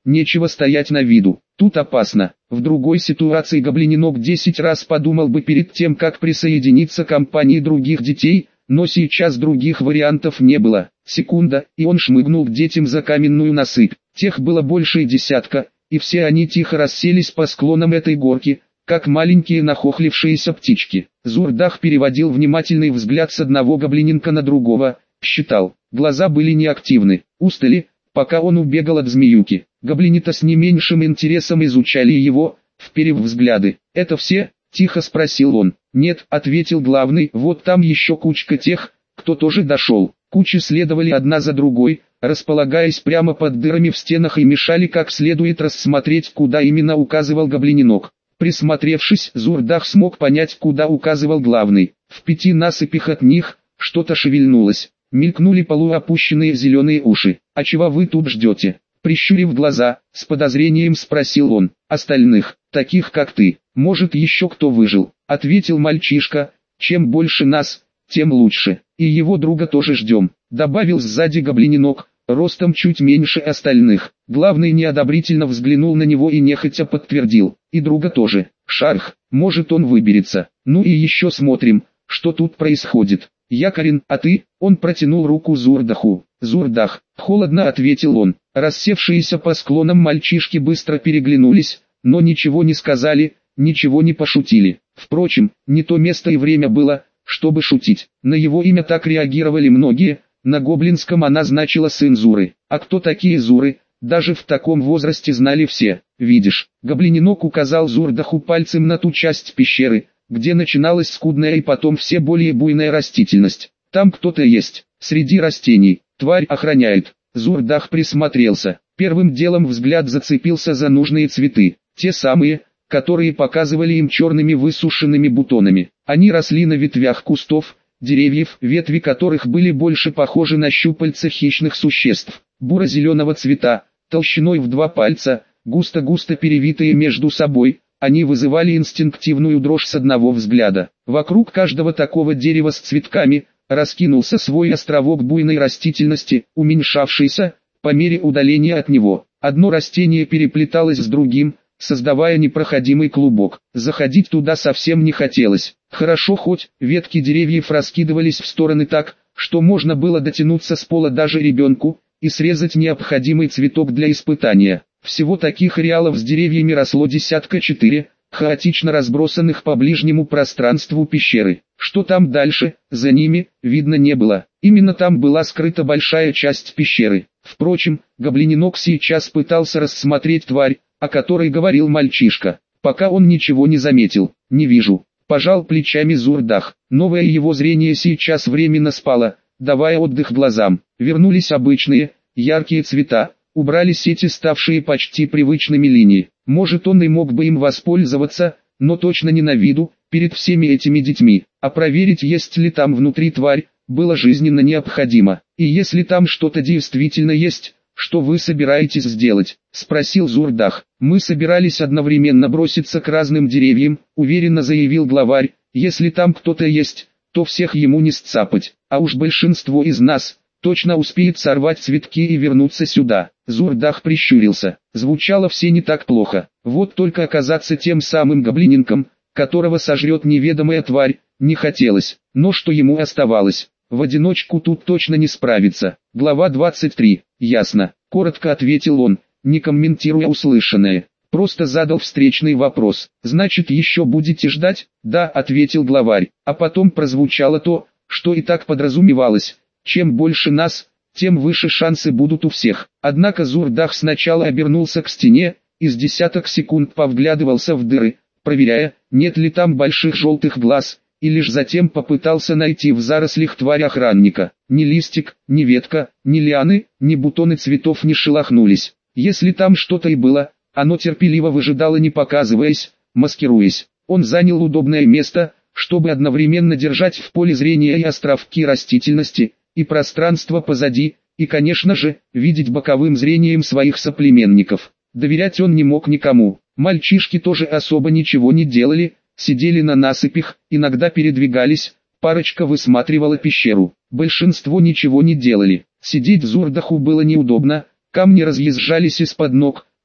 нечего стоять на виду, тут опасно. В другой ситуации гоблиненок десять раз подумал бы перед тем, как присоединиться к компании других детей, но сейчас других вариантов не было. Секунда, и он шмыгнул к детям за каменную насыпь. Тех было больше десятка, и все они тихо расселись по склонам этой горки, как маленькие нахохлившиеся птички. Зурдах переводил внимательный взгляд с одного гоблиненка на другого, считал. Глаза были неактивны, устали, пока он убегал от змеюки. Гоблинита с не меньшим интересом изучали его, вперев взгляды. «Это все?» – тихо спросил он. «Нет», – ответил главный, – «вот там еще кучка тех, кто тоже дошел». Кучи следовали одна за другой, располагаясь прямо под дырами в стенах и мешали как следует рассмотреть, куда именно указывал гоблиненок. Присмотревшись, Зурдах смог понять, куда указывал главный. В пяти насыпях от них что-то шевельнулось. Мелькнули полуопущенные зеленые уши. «А чего вы тут ждете?» Прищурив глаза, с подозрением спросил он. «Остальных, таких как ты, может еще кто выжил?» Ответил мальчишка. «Чем больше нас, тем лучше. И его друга тоже ждем», добавил сзади гоблиненок, ростом чуть меньше остальных. Главный неодобрительно взглянул на него и нехотя подтвердил. «И друга тоже. Шарх, может он выберется. Ну и еще смотрим, что тут происходит. Якорин, а ты?» Он протянул руку Зурдаху. «Зурдах», холодно ответил он. Рассевшиеся по склонам мальчишки быстро переглянулись, но ничего не сказали, ничего не пошутили. Впрочем, не то место и время было, чтобы шутить. На его имя так реагировали многие, на гоблинском она значила сын Зуры. А кто такие Зуры, даже в таком возрасте знали все. «Видишь», гоблиненок указал Зурдаху пальцем на ту часть пещеры, где начиналась скудная и потом все более буйная растительность. «Там кто-то есть, среди растений, тварь охраняет». Зурдах присмотрелся. Первым делом взгляд зацепился за нужные цветы, те самые, которые показывали им черными высушенными бутонами. Они росли на ветвях кустов, деревьев, ветви которых были больше похожи на щупальца хищных существ. Буро-зеленого цвета, толщиной в два пальца, густо-густо перевитые между собой, они вызывали инстинктивную дрожь с одного взгляда. Вокруг каждого такого дерева с цветками раскинулся свой островок буйной растительности, уменьшавшийся по мере удаления от него. Одно растение переплеталось с другим, создавая непроходимый клубок. Заходить туда совсем не хотелось. Хорошо хоть ветки деревьев раскидывались в стороны так, что можно было дотянуться с пола даже ребенку и срезать необходимый цветок для испытания. Всего таких ареалов с деревьями росло десятка четыре, хаотично разбросанных по ближнему пространству пещеры. Что там дальше, за ними, видно не было. Именно там была скрыта большая часть пещеры. Впрочем, гоблиненок сейчас пытался рассмотреть тварь, о которой говорил мальчишка, пока он ничего не заметил. «Не вижу», – пожал плечами Зурдах. Новое его зрение сейчас временно спало, давая отдых глазам. Вернулись обычные, яркие цвета, убрались эти ставшие почти привычными линии. Может, он и мог бы им воспользоваться, но точно не на виду, перед всеми этими детьми. А проверить, есть ли там внутри тварь, было жизненно необходимо. «И если там что-то действительно есть, что вы собираетесь сделать?» – спросил Зурдах. «Мы собирались одновременно броситься к разным деревьям», – уверенно заявил главарь. «Если там кто-то есть, то всех ему не сцапать, а уж большинство из нас точно успеет сорвать цветки и вернуться сюда». Зурдах прищурился. Звучало все не так плохо. Вот только оказаться тем самым гоблиненком, которого сожрет неведомая тварь, не хотелось. Но что ему оставалось? В одиночку тут точно не справиться. Глава двадцать три. «Ясно», — коротко ответил он, не комментируя услышанное. Просто задал встречный вопрос. «Значит, еще будете ждать?» «Да», — ответил главарь. А потом прозвучало то, что и так подразумевалось. «Чем больше нас, тем выше шансы будут у всех». Однако Зурдах сначала обернулся к стене, и с десяток секунд повглядывался в дыры, проверяя, нет ли там больших желтых глаз, и лишь затем попытался найти в зарослях тварь охранника. Ни листик, ни ветка, ни лианы, ни бутоны цветов не шелохнулись. Если там что-то и было, оно терпеливо выжидало, не показываясь, маскируясь. Он занял удобное место, чтобы одновременно держать в поле зрения и островки растительности, и пространство позади, и, конечно же, видеть боковым зрением своих соплеменников. Доверять он не мог никому. Мальчишки тоже особо ничего не делали, сидели на насыпях, иногда передвигались, парочка высматривала пещеру. Большинство ничего не делали. Сидеть Зурдаху было неудобно, камни разъезжались из-под ног,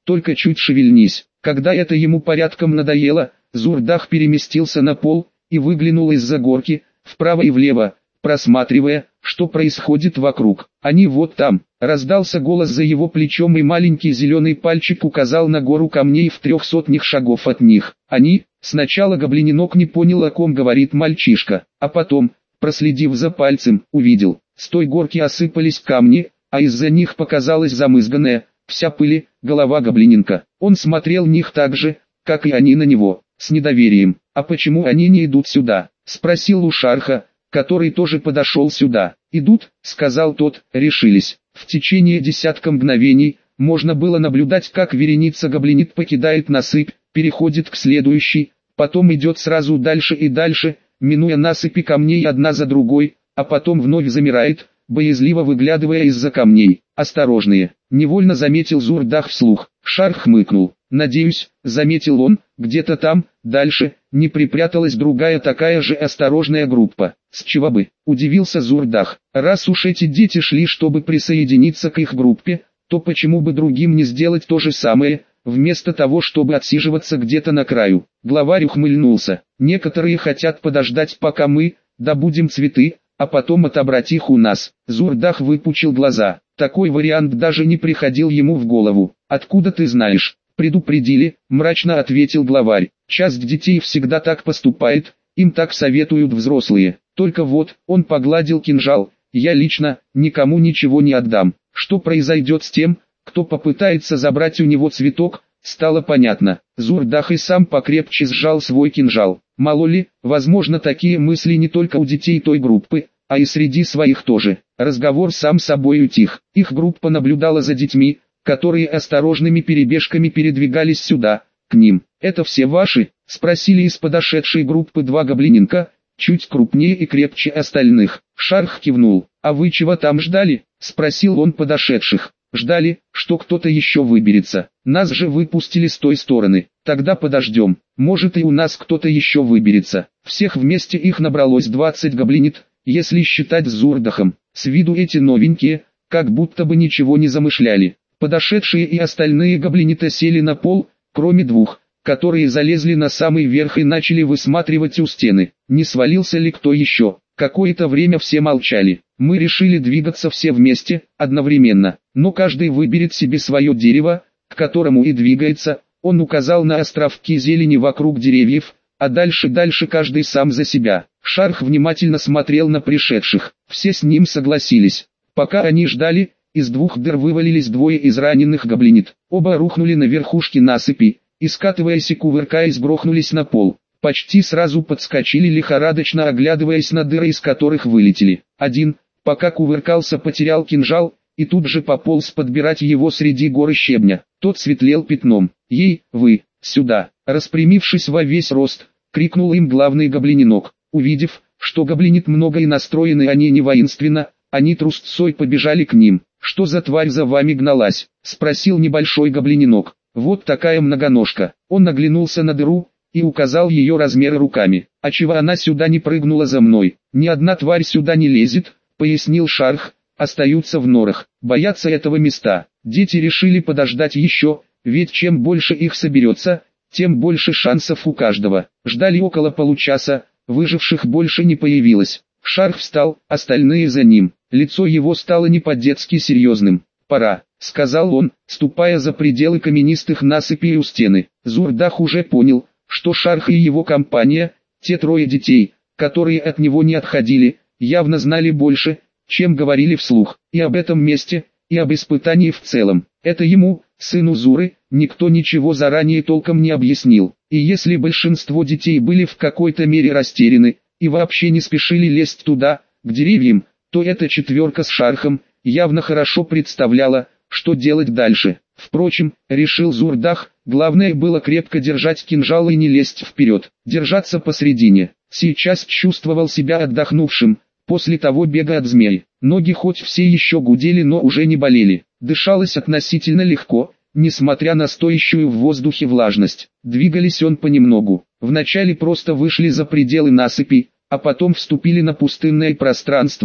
только чуть шевельнись. Когда это ему порядком надоело, Зурдах переместился на пол и выглянул из-за горки, вправо и влево, просматривая, что происходит вокруг. «Они вот там», — раздался голос за его плечом, и маленький зеленый пальчик указал на гору камней в трех сотнях шагов от них. «Они...» Сначала гоблиненок не понял, о ком говорит мальчишка, а потом, проследив за пальцем, увидел. С той горки осыпались камни, а из-за них показалась замызганная, вся пыль, голова гоблиненка. Он смотрел на них так же, как и они на него, с недоверием. «А почему они не идут сюда?» — спросил у Шарха, который тоже подошел сюда. «Идут», — сказал тот, — решились. В течение десятка мгновений можно было наблюдать, как вереница гоблинит покидает насыпь, переходит к следующей, потом идет сразу дальше и дальше, минуя насыпи камней одна за другой, а потом вновь замирает, боязливо выглядывая из-за камней. «Осторожные», — невольно заметил Зурдах вслух. Шарх хмыкнул. «Надеюсь», — заметил он, — «где-то там, дальше, не припряталась другая такая же осторожная группа». «С чего бы?» — удивился Зурдах. «Раз уж эти дети шли, чтобы присоединиться к их группе, то почему бы другим не сделать то же самое, вместо того, чтобы отсиживаться где-то на краю?» Главарь ухмыльнулся. «Некоторые хотят подождать, пока мы добудем цветы, а потом отобрать их у нас». Зурдах выпучил глаза. Такой вариант даже не приходил ему в голову. «Откуда ты знаешь?» «Предупредили», — мрачно ответил главарь. «Часть детей всегда так поступает, им так советуют взрослые. Только вот, он погладил кинжал, я лично никому ничего не отдам. Что произойдет с тем, кто попытается забрать у него цветок, стало понятно». Зурдах и сам покрепче сжал свой кинжал. Мало ли, возможно, такие мысли не только у детей той группы, а и среди своих тоже. Разговор сам собой утих. Их группа наблюдала за детьми, которые осторожными перебежками передвигались сюда, к ним. «Это все ваши?» — спросили из подошедшей группы два гоблиненка, чуть крупнее и крепче остальных. Шарх кивнул. «А вы чего там ждали?» — спросил он подошедших. «Ждали, что кто-то еще выберется. Нас же выпустили с той стороны. Тогда подождем. Может, и у нас кто-то еще выберется». Всех вместе их набралось двадцать гоблинит, если считать с Зурдахом. С виду эти новенькие, как будто бы ничего не замышляли. Подошедшие и остальные гоблиниты сели на пол, кроме двух, которые залезли на самый верх и начали высматривать у стены, не свалился ли кто еще. Какое-то время все молчали. Мы решили двигаться все вместе, одновременно, но каждый выберет себе свое дерево, к которому и двигается. Он указал на островки зелени вокруг деревьев, а дальше-дальше каждый сам за себя. Шарх внимательно смотрел на пришедших, все с ним согласились. Пока они ждали, из двух дыр вывалились двое из раненых гоблинит. Оба рухнули на верхушке насыпи, и скатываясь и кувыркаясь грохнулись на пол. Почти сразу подскочили, лихорадочно оглядываясь на дыры, из которых вылетели. Один, пока кувыркался, потерял кинжал, и тут же пополз подбирать его среди горы щебня. Тот светлел пятном. «Ей, вы, сюда!» Распрямившись во весь рост, крикнул им главный гоблиненок. Увидев, что гоблинит много и настроены они не воинственно, они трусцой побежали к ним. «Что за тварь за вами гналась?» — спросил небольшой гоблиненок. «Вот такая многоножка». Он оглянулся на дыру и указал ее размеры руками. «А чего она сюда не прыгнула за мной?» «Ни одна тварь сюда не лезет», — пояснил Шарх, — «остаются в норах, боятся этого места». Дети решили подождать еще, ведь чем больше их соберется, тем больше шансов у каждого. Ждали около получаса, выживших больше не появилось. Шарх встал, остальные за ним. Лицо его стало не по-детски серьезным. «Пора», — сказал он, ступая за пределы каменистых насыпей у стены. Зурдах уже понял, что Шарх и его компания, те трое детей, которые от него не отходили, явно знали больше, чем говорили вслух, и об этом месте, и об испытании в целом. Это ему, сыну Зуры, никто ничего заранее толком не объяснил. И если большинство детей были в какой-то мере растеряны, и вообще не спешили лезть туда, к деревьям, то эта четверка с Шархом явно хорошо представляла, что делать дальше. Впрочем, решил Зурдах, главное было крепко держать кинжал и не лезть вперед, держаться посредине. Сейчас чувствовал себя отдохнувшим, после того бега от змей. Ноги хоть все еще гудели, но уже не болели. Дышалось относительно легко, несмотря на стоящую в воздухе влажность. Двигались он понемногу. Вначале просто вышли за пределы насыпи, а потом вступили на пустынное пространство,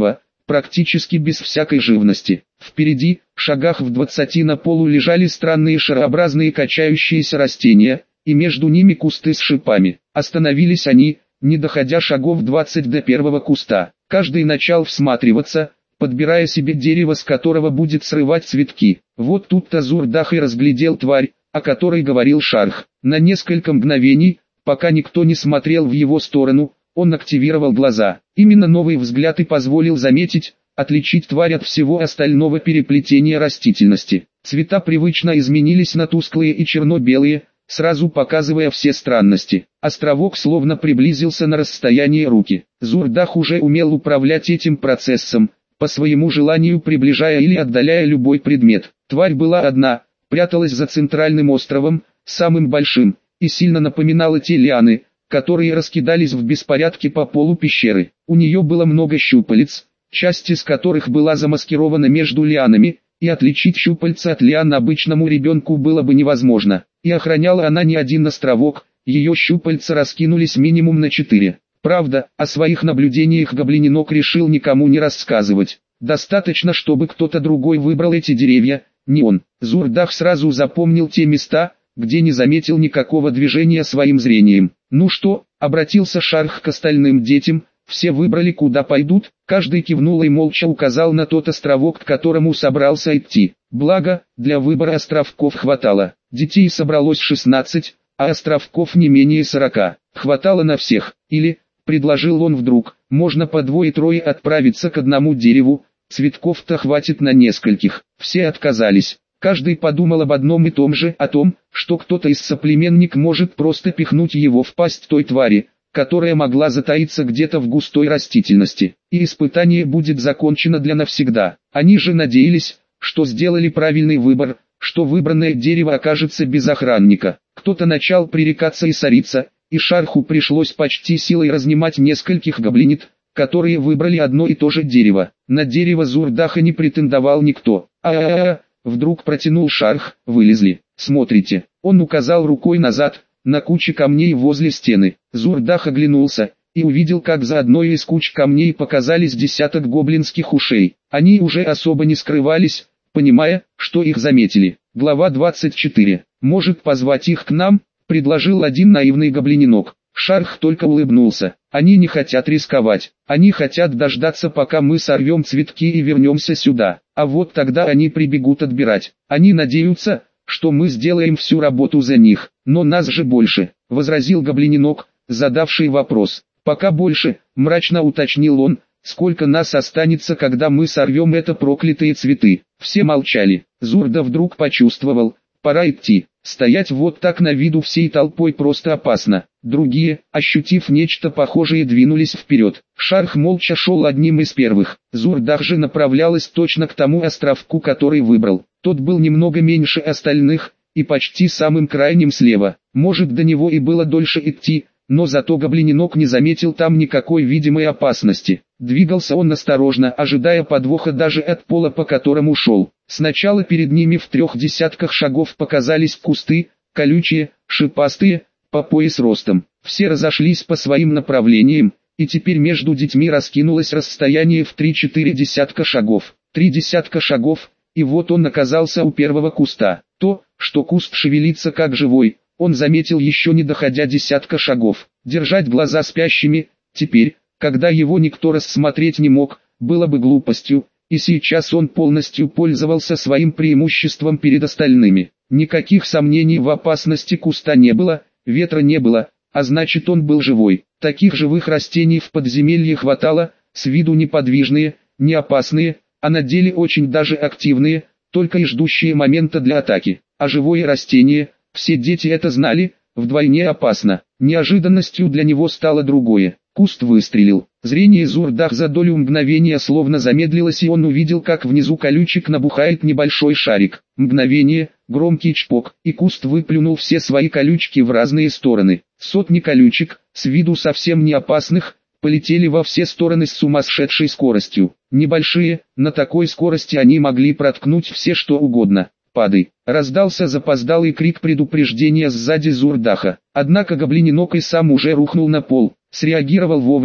практически без всякой живности. Впереди, шагах в двадцати на полу лежали странные шарообразные качающиеся растения, и между ними кусты с шипами. Остановились они, не доходя шагов двадцать до первого куста. Каждый начал всматриваться, подбирая себе дерево, с которого будет срывать цветки. Вот тут-то Зурдах и разглядел тварь, о которой говорил Шарх. На несколько мгновений, пока никто не смотрел в его сторону, он активировал глаза. Именно новый взгляд и позволил заметить, отличить тварь от всего остального переплетения растительности. Цвета привычно изменились на тусклые и черно-белые, сразу показывая все странности. Островок словно приблизился на расстояние руки. Зурдах уже умел управлять этим процессом, по своему желанию приближая или отдаляя любой предмет. Тварь была одна, пряталась за центральным островом, самым большим, и сильно напоминала те лианы, которые раскидались в беспорядке по полу пещеры. У нее было много щупалец, часть из которых была замаскирована между лианами, и отличить щупальца от лиан обычному ребенку было бы невозможно. И охраняла она не один островок, ее щупальца раскинулись минимум на четыре. Правда, о своих наблюдениях гоблининок решил никому не рассказывать. Достаточно, чтобы кто-то другой выбрал эти деревья, не он. Зурдах сразу запомнил те места, где не заметил никакого движения своим зрением. «Ну что?» — обратился Шарх к остальным детям, все выбрали, куда пойдут, каждый кивнул и молча указал на тот островок, к которому собрался идти. Благо, для выбора островков хватало. Детей собралось шестнадцать, а островков не менее сорока. Хватало на всех. Или, предложил он вдруг, можно по двое-трое отправиться к одному дереву, цветков-то хватит на нескольких. Все отказались. Каждый подумал об одном и том же, о том, что кто-то из соплеменник может просто пихнуть его в пасть той твари, которая могла затаиться где-то в густой растительности, и испытание будет закончено для навсегда. Они же надеялись, что сделали правильный выбор, что выбранное дерево окажется без охранника. Кто-то начал пререкаться и сориться, и Шарху пришлось почти силой разнимать нескольких гоблинит, которые выбрали одно и то же дерево. На дерево Зурдаха не претендовал никто. А-а-а, вдруг протянул Шарх, вылезли. Смотрите, он указал рукой назад, на куче камней возле стены. Зурдах оглянулся, и увидел, как за одной из куч камней показались десяток гоблинских ушей. Они уже особо не скрывались, понимая, что их заметили. Глава двадцать четыре. «Может позвать их к нам?» — предложил один наивный гоблининок. Шарх только улыбнулся. «Они не хотят рисковать. Они хотят дождаться, пока мы сорвем цветки и вернемся сюда. А вот тогда они прибегут отбирать. Они надеются, что мы сделаем всю работу за них. Но нас же больше», — возразил гоблининок, задавший вопрос. «Пока больше», — мрачно уточнил он, — «сколько нас останется, когда мы сорвем это проклятые цветы?» Все молчали. Зурда вдруг почувствовал, пора идти. Стоять вот так на виду всей толпой просто опасно. Другие, ощутив нечто похожее, двинулись вперед. Шарх молча шел одним из первых. Зурдах же направлялась точно к тому островку, который выбрал. Тот был немного меньше остальных, и почти самым крайним слева. Может, до него и было дольше идти, но зато гоблининок не заметил там никакой видимой опасности. Двигался он осторожно, ожидая подвоха даже от пола, по которому шел. Сначала перед ними в трех десятках шагов показались кусты, колючие, шипастые, по пояс ростом. Все разошлись по своим направлениям, и теперь между детьми раскинулось расстояние в три-четыре десятка шагов. Три десятка шагов, и вот он оказался у первого куста. То, что куст шевелится как живой, он заметил еще не доходя десятка шагов. Держать глаза спящими, теперь, когда его никто рассмотреть не мог, было бы глупостью, и сейчас он полностью пользовался своим преимуществом перед остальными. Никаких сомнений в опасности куста не было, ветра не было, а значит, он был живой. Таких живых растений в подземелье хватало, с виду неподвижные, не опасные, а на деле очень даже активные, только и ждущие момента для атаки. А живое растение, все дети это знали, вдвойне опасно. Неожиданностью для него стало другое. Куст выстрелил. Зрение Зурдах за долю мгновения словно замедлилось, и он увидел, как внизу колючек набухает небольшой шарик. Мгновение, громкий чпок, и куст выплюнул все свои колючки в разные стороны. Сотни колючек, с виду совсем не опасных, полетели во все стороны с сумасшедшей скоростью. Небольшие, на такой скорости они могли проткнуть все что угодно. «Падай!» — раздался запоздалый крик предупреждения сзади Зурдаха. Однако гоблининок и сам уже рухнул на пол, среагировал вовремя,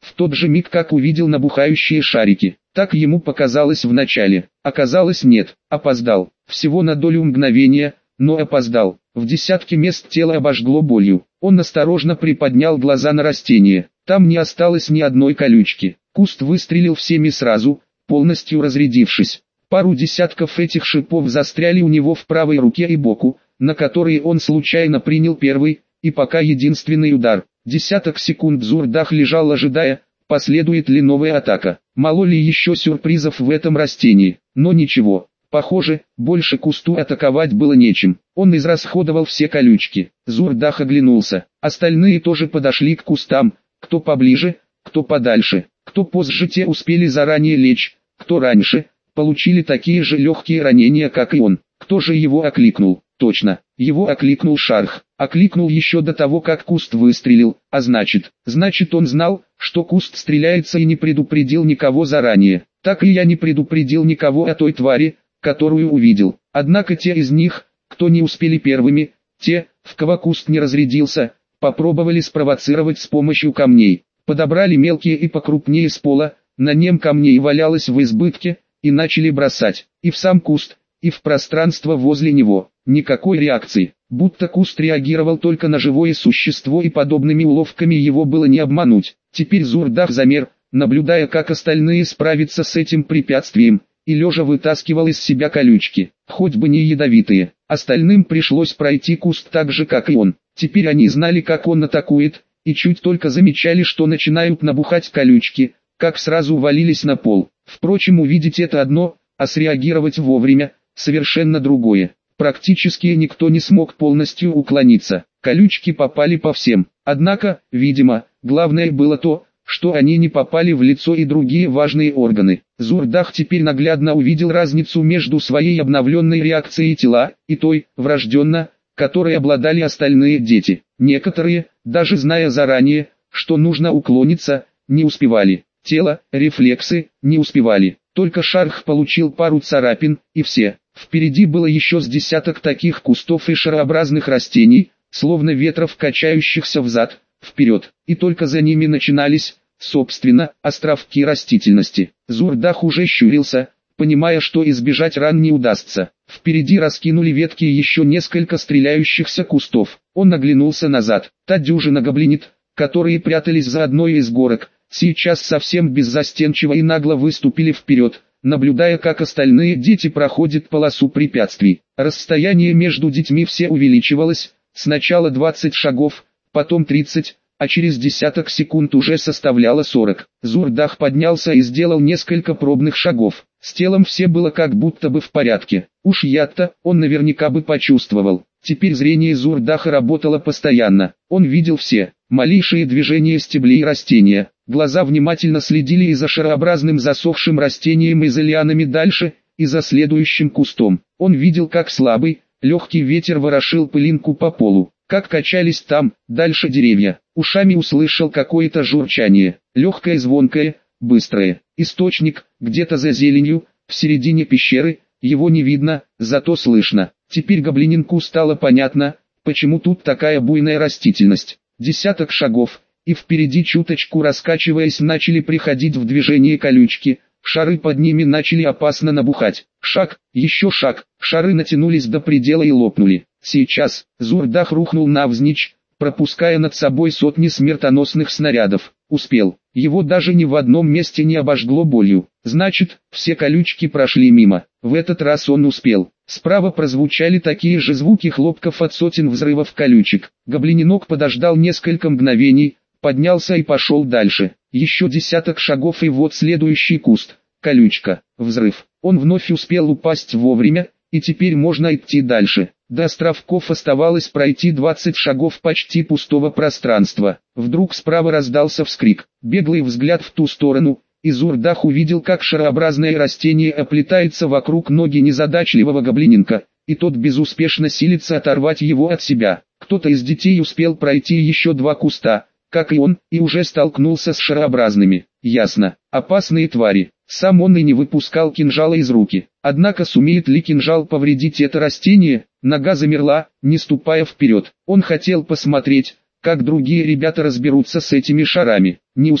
в тот же миг как увидел набухающие шарики. Так ему показалось вначале. Оказалось нет, опоздал. Всего на долю мгновения, но опоздал. В десятке мест тело обожгло болью. Он осторожно приподнял глаза на растение. Там не осталось ни одной колючки. Куст выстрелил всеми сразу, полностью разрядившись. Пару десятков этих шипов застряли у него в правой руке и боку, на которые он случайно принял первый, и пока единственный удар. Десяток секунд Зурдах лежал, ожидая, последует ли новая атака. Мало ли еще сюрпризов в этом растении. Но ничего. Похоже, больше кусту атаковать было нечем. Он израсходовал все колючки. Зурдах оглянулся. Остальные тоже подошли к кустам. Кто поближе, кто подальше. Кто позже, те успели заранее лечь. Кто раньше, получили такие же легкие ранения, как и он. Кто же его окликнул? Точно, его окликнул Шарх. Окликнул еще до того, как куст выстрелил. А значит, значит он знал, что куст стреляется, и не предупредил никого заранее. Так и я не предупредил никого о той твари, которую увидел. Однако те из них, кто не успели первыми, те, в кого куст не разрядился, попробовали спровоцировать с помощью камней. Подобрали мелкие и покрупнее с пола, на нем камней валялось в избытке, и начали бросать, и в сам куст, и в пространство возле него. Никакой реакции, будто куст реагировал только на живое существо, и подобными уловками его было не обмануть. Теперь Зурдах замер, наблюдая, как остальные справятся с этим препятствием, и лежа вытаскивал из себя колючки, хоть бы не ядовитые. Остальным пришлось пройти куст так же, как и он. Теперь они знали, как он атакует, и чуть только замечали, что начинают набухать колючки, как сразу валились на пол. Впрочем, увидеть это одно, а среагировать вовремя – совершенно другое. Практически никто не смог полностью уклониться. Колючки попали по всем. Однако, видимо, главное было то, что они не попали в лицо и другие важные органы. Зурдах теперь наглядно увидел разницу между своей обновленной реакцией тела и той, врожденно, которой обладали остальные дети. Некоторые, даже зная заранее, что нужно уклониться, не успевали. Тело, рефлексы, не успевали. Только Шарх получил пару царапин, и все. Впереди было еще с десяток таких кустов и шарообразных растений, словно ветров, качающихся взад, вперед. И только за ними начинались, собственно, островки растительности. Зурдах уже щурился, понимая, что избежать ран не удастся. Впереди раскинули ветки еще несколько стреляющихся кустов. Он оглянулся назад. Та дюжина гоблинит, которые прятались за одной из горок, сейчас совсем беззастенчиво и нагло выступили вперед, наблюдая, как остальные дети проходят полосу препятствий. Расстояние между детьми все увеличивалось, сначала двадцать шагов, потом тридцать, а через десяток секунд уже составляло сорок. Зурдах поднялся и сделал несколько пробных шагов. С телом все было как будто бы в порядке. Уж яд-то он наверняка бы почувствовал. Теперь зрение Зурдаха работало постоянно. Он видел все малейшие движения стеблей растения. Глаза внимательно следили и за шарообразным засохшим растением, и за лианами дальше, и за следующим кустом. Он видел, как слабый, легкий ветер ворошил пылинку по полу, как качались там, дальше деревья. Ушами услышал какое-то журчание, легкое, звонкое, быстрое. Источник, где-то за зеленью, в середине пещеры, его не видно, зато слышно. Теперь гоблининку стало понятно, почему тут такая буйная растительность. Десяток шагов, и впереди, чуточку раскачиваясь, начали приходить в движение колючки, шары под ними начали опасно набухать. Шаг, еще шаг, шары натянулись до предела и лопнули. Сейчас Зурдах рухнул навзничь, пропуская над собой сотни смертоносных снарядов. Успел, его даже ни в одном месте не обожгло болью. Значит, все колючки прошли мимо. В этот раз он успел. Справа прозвучали такие же звуки хлопков от сотен взрывов колючек. Гоблининок подождал несколько мгновений, поднялся и пошел дальше. Еще десяток шагов, и вот следующий куст. Колючка. Взрыв. Он вновь успел упасть вовремя, и теперь можно идти дальше. До островков оставалось пройти двадцать шагов почти пустого пространства. Вдруг справа раздался вскрик. Беглый взгляд в ту сторону, и Зурдах увидел, как шарообразное растение оплетается вокруг ноги незадачливого гоблининка, и тот безуспешно силится оторвать его от себя. Кто-то из детей успел пройти еще два куста, как и он, и уже столкнулся с шарообразными. Ясно, опасные твари. Сам он и не выпускал кинжала из руки. Однако сумеет ли кинжал повредить это растение? Нога замерла, не ступая вперед. Он хотел посмотреть, как другие ребята разберутся с этими шарами. Не успел.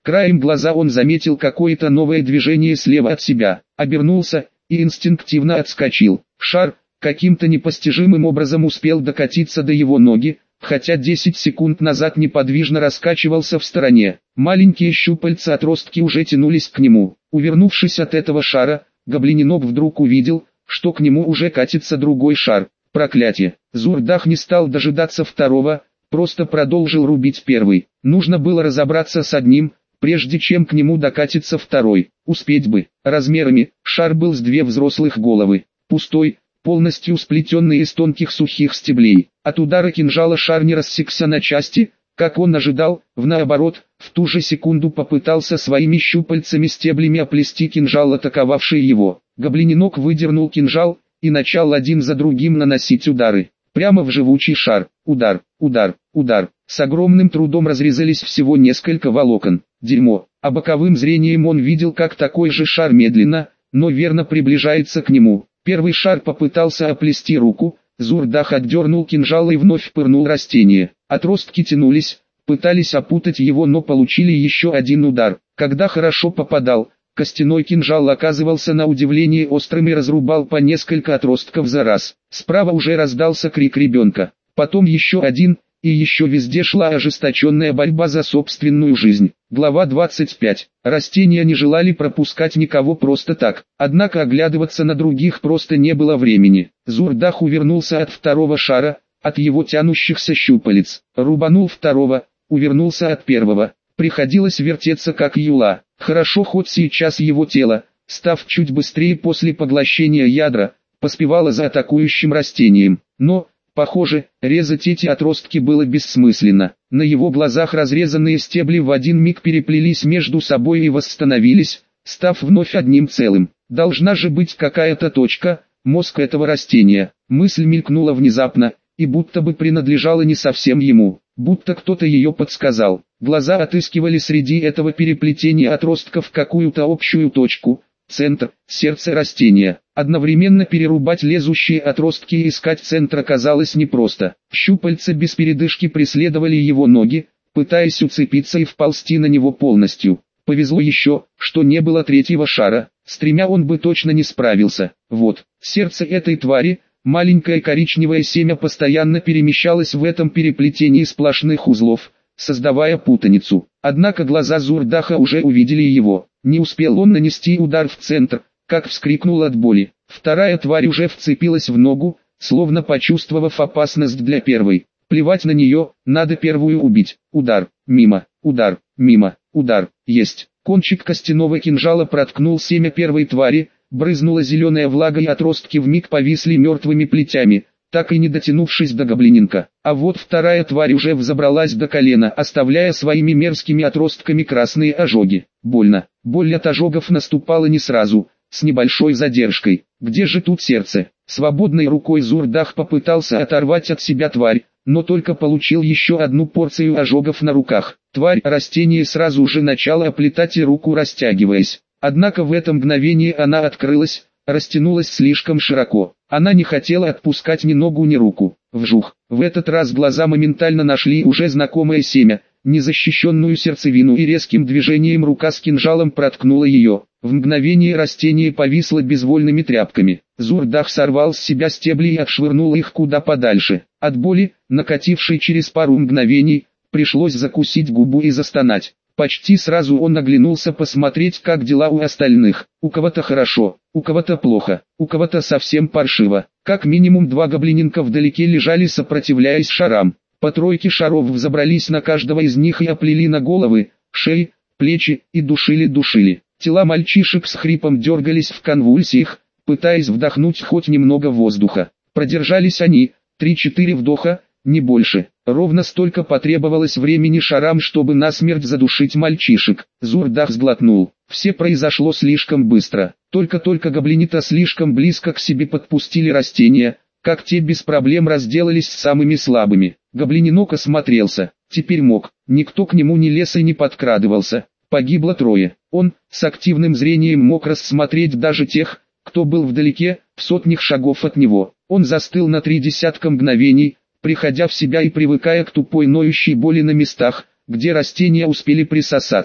Краем глаза он заметил какое-то новое движение слева от себя, обернулся и инстинктивно отскочил. Шар каким-то непостижимым образом успел докатиться до его ноги, хотя десять секунд назад неподвижно раскачивался в стороне. Маленькие щупальца отростки уже тянулись к нему. Увернувшись от этого шара, гоблиненок вдруг увидел, что к нему уже катится другой шар. Проклятие! Зурдах не стал дожидаться второго, просто продолжил рубить первый. Нужно было разобраться с одним, прежде чем к нему докатится второй. Успеть бы. Размерами шар был с две взрослых головы. Пустой, полностью сплетенный из тонких сухих стеблей. От удара кинжала шар не рассекся на части, как он ожидал, в наоборот, в ту же секунду попытался своими щупальцами-стеблями оплести кинжал, атаковавший его. Гоблиненок выдернул кинжал и начал один за другим наносить удары. Прямо в живучий шар. Удар, удар, удар. С огромным трудом разрезались всего несколько волокон. Дерьмо. А боковым зрением он видел, как такой же шар медленно, но верно приближается к нему. Первый шар попытался оплести руку, Зурдах отдернул кинжал и вновь пырнул растение. Отростки тянулись, пытались опутать его, но получили еще один удар. Когда хорошо попадал, костяной кинжал оказывался на удивление острым и разрубал по несколько отростков за раз. Справа уже раздался крик ребенка. Потом еще один, и еще везде шла ожесточенная борьба за собственную жизнь. Глава двадцать пять. Растения не желали пропускать никого просто так, однако оглядываться на других просто не было времени. Зурдах увернулся от второго шара, от его тянущихся щупалец. Рубанул второго, увернулся от первого. Приходилось вертеться как юла. Хорошо, хоть сейчас его тело, став чуть быстрее после поглощения ядра, поспевало за атакующим растением. Но, похоже, резать эти отростки было бессмысленно. На его глазах разрезанные стебли в один миг переплелись между собой и восстановились, став вновь одним целым. Должна же быть какая-то точка, мозг этого растения. Мысль мелькнула внезапно, и будто бы принадлежала не совсем ему, будто кто-то ее подсказал. Глаза отыскивали среди этого переплетения отростков какую-то общую точку, центр, сердце растения. Одновременно перерубать лезущие отростки и искать центр оказалось непросто. Щупальца без передышки преследовали его ноги, пытаясь уцепиться и вползти на него полностью. Повезло еще, что не было третьего шара, с тремя он бы точно не справился. Вот, сердце этой твари, маленькое коричневое семя, постоянно перемещалось в этом переплетении сплошных узлов, создавая путаницу. Однако глаза Зурдаха уже увидели его. Не успел он нанести удар в центр, как вскрикнул от боли. Вторая тварь уже вцепилась в ногу, словно почувствовав опасность для первой. Плевать на нее, надо первую убить. Удар, мимо, удар, мимо, удар, есть. Кончик костяного кинжала проткнул семя первой твари, брызнула зеленая влага и отростки вмиг повисли мертвыми плетями, так и не дотянувшись до гоблиненка. А вот вторая тварь уже взобралась до колена, оставляя своими мерзкими отростками красные ожоги. Больно. Боль от ожогов наступала не сразу, с небольшой задержкой. Где же тут сердце? Свободной рукой Зурдах попытался оторвать от себя тварь, но только получил еще одну порцию ожогов на руках. Тварь растение сразу же начала оплетать и руку растягиваясь. Однако в это мгновение она открылась, растянулась слишком широко. Она не хотела отпускать ни ногу, ни руку. Вжух. В этот раз глаза моментально нашли уже знакомое семя, незащищенную сердцевину, и резким движением рука с кинжалом проткнула ее. В мгновение растение повисло безвольными тряпками. Зурдах сорвал с себя стебли и отшвырнул их куда подальше. От боли, накатившей через пару мгновений, пришлось закусить губу и застонать. Почти сразу он оглянулся посмотреть, как дела у остальных. У кого-то хорошо, у кого-то плохо, у кого-то совсем паршиво. Как минимум два гоблиненка вдалеке лежали, сопротивляясь шарам. По тройке шаров взобрались на каждого из них и оплели на головы, шеи, плечи и душили-душили. Тела мальчишек с хрипом дергались в конвульсиях, пытаясь вдохнуть хоть немного воздуха. Продержались они, три-четыре вдоха, не больше. Ровно столько потребовалось времени шарам, чтобы насмерть задушить мальчишек. Зурдах сглотнул. Все произошло слишком быстро. Только-только гоблинита слишком близко к себе подпустили растения, как те без проблем разделались с самыми слабыми. Гоблиненок осмотрелся. Теперь мог. Никто к нему не лез и не подкрадывался. Погибло трое. Он, с активным зрением, мог рассмотреть даже тех, кто был вдалеке, в сотнях шагов от него. Он застыл на три десятка мгновений, приходя в себя и привыкая к тупой ноющей боли на местах, где растения успели присосаться.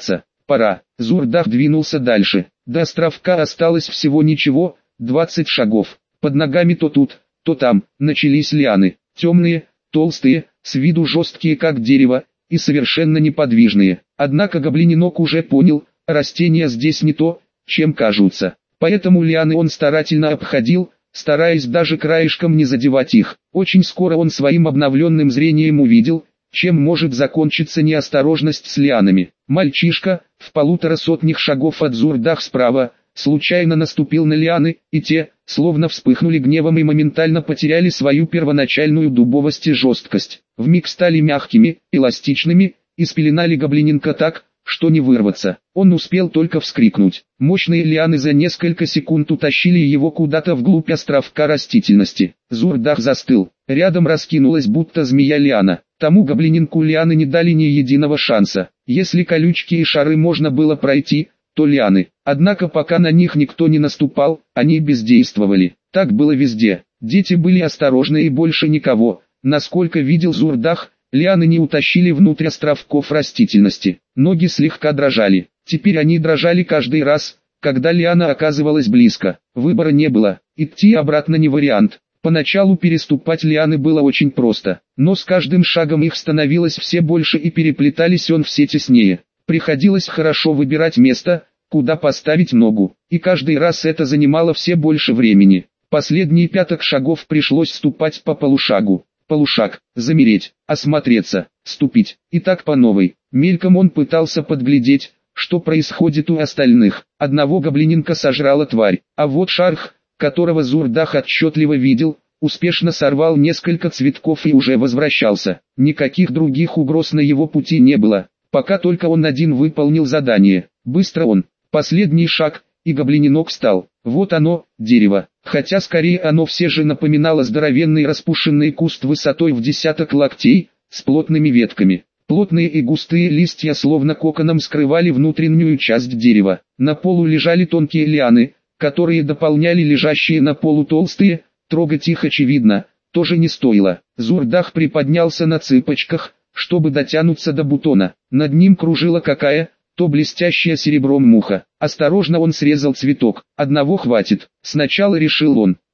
пора. Зурдах двинулся дальше. До островка осталось всего ничего, двадцать шагов. Под ногами то тут, то там, начались лианы. Темные, толстые, с виду жесткие как дерево, и совершенно неподвижные. Однако гоблиненок уже понял, растения здесь не то, чем кажутся. Поэтому лианы он старательно обходил, стараясь даже краешком не задевать их. Очень скоро он своим обновленным зрением увидел, чем может закончиться неосторожность с лианами. Мальчишка, в полутора сотнях шагов от Зурдах справа, случайно наступил на лианы, и те, словно вспыхнули гневом и моментально потеряли свою первоначальную дубовость и жесткость. Вмиг стали мягкими, эластичными, и спеленали гоблиненка так, что не вырваться. Он успел только вскрикнуть. Мощные лианы за несколько секунд утащили его куда-то вглубь островка растительности. Зурдах застыл. Рядом раскинулась будто змея лиана. Тому гоблиненку лианы не дали ни единого шанса. Если колючки и шары можно было пройти, то лианы. Однако пока на них никто не наступал, они бездействовали. Так было везде. Дети были осторожны и больше никого. Насколько видел Зурдах, лианы не утащили внутрь островков растительности. Ноги слегка дрожали. Теперь они дрожали каждый раз, когда лиана оказывалась близко. Выбора не было. Идти обратно не вариант. Поначалу переступать лианы было очень просто, но с каждым шагом их становилось все больше и переплетались он все теснее. Приходилось хорошо выбирать место, куда поставить ногу, и каждый раз это занимало все больше времени. Последние пяток шагов пришлось ступать по полушагу. Полушаг, замереть, осмотреться, ступить, и так по новой. Мельком он пытался подглядеть, что происходит у остальных. Одного гоблиненка сожрала тварь, а вот Шарх, которого Зурдах отчетливо видел, успешно сорвал несколько цветков и уже возвращался. Никаких других угроз на его пути не было, пока только он один выполнил задание. Быстро он, последний шаг, и гоблиненок встал. Вот оно, дерево, хотя скорее оно все же напоминало здоровенный распушенный куст высотой в десяток локтей, с плотными ветками. Плотные и густые листья словно коконом скрывали внутреннюю часть дерева. На полу лежали тонкие лианы, которые дополняли лежащие на полу толстые. Трогать их очевидно, тоже не стоило. Зурдах приподнялся на цыпочках, чтобы дотянуться до бутона. Над ним кружила какая, то блестящая серебром муха. Осторожно он срезал цветок. Одного хватит, сначала решил он.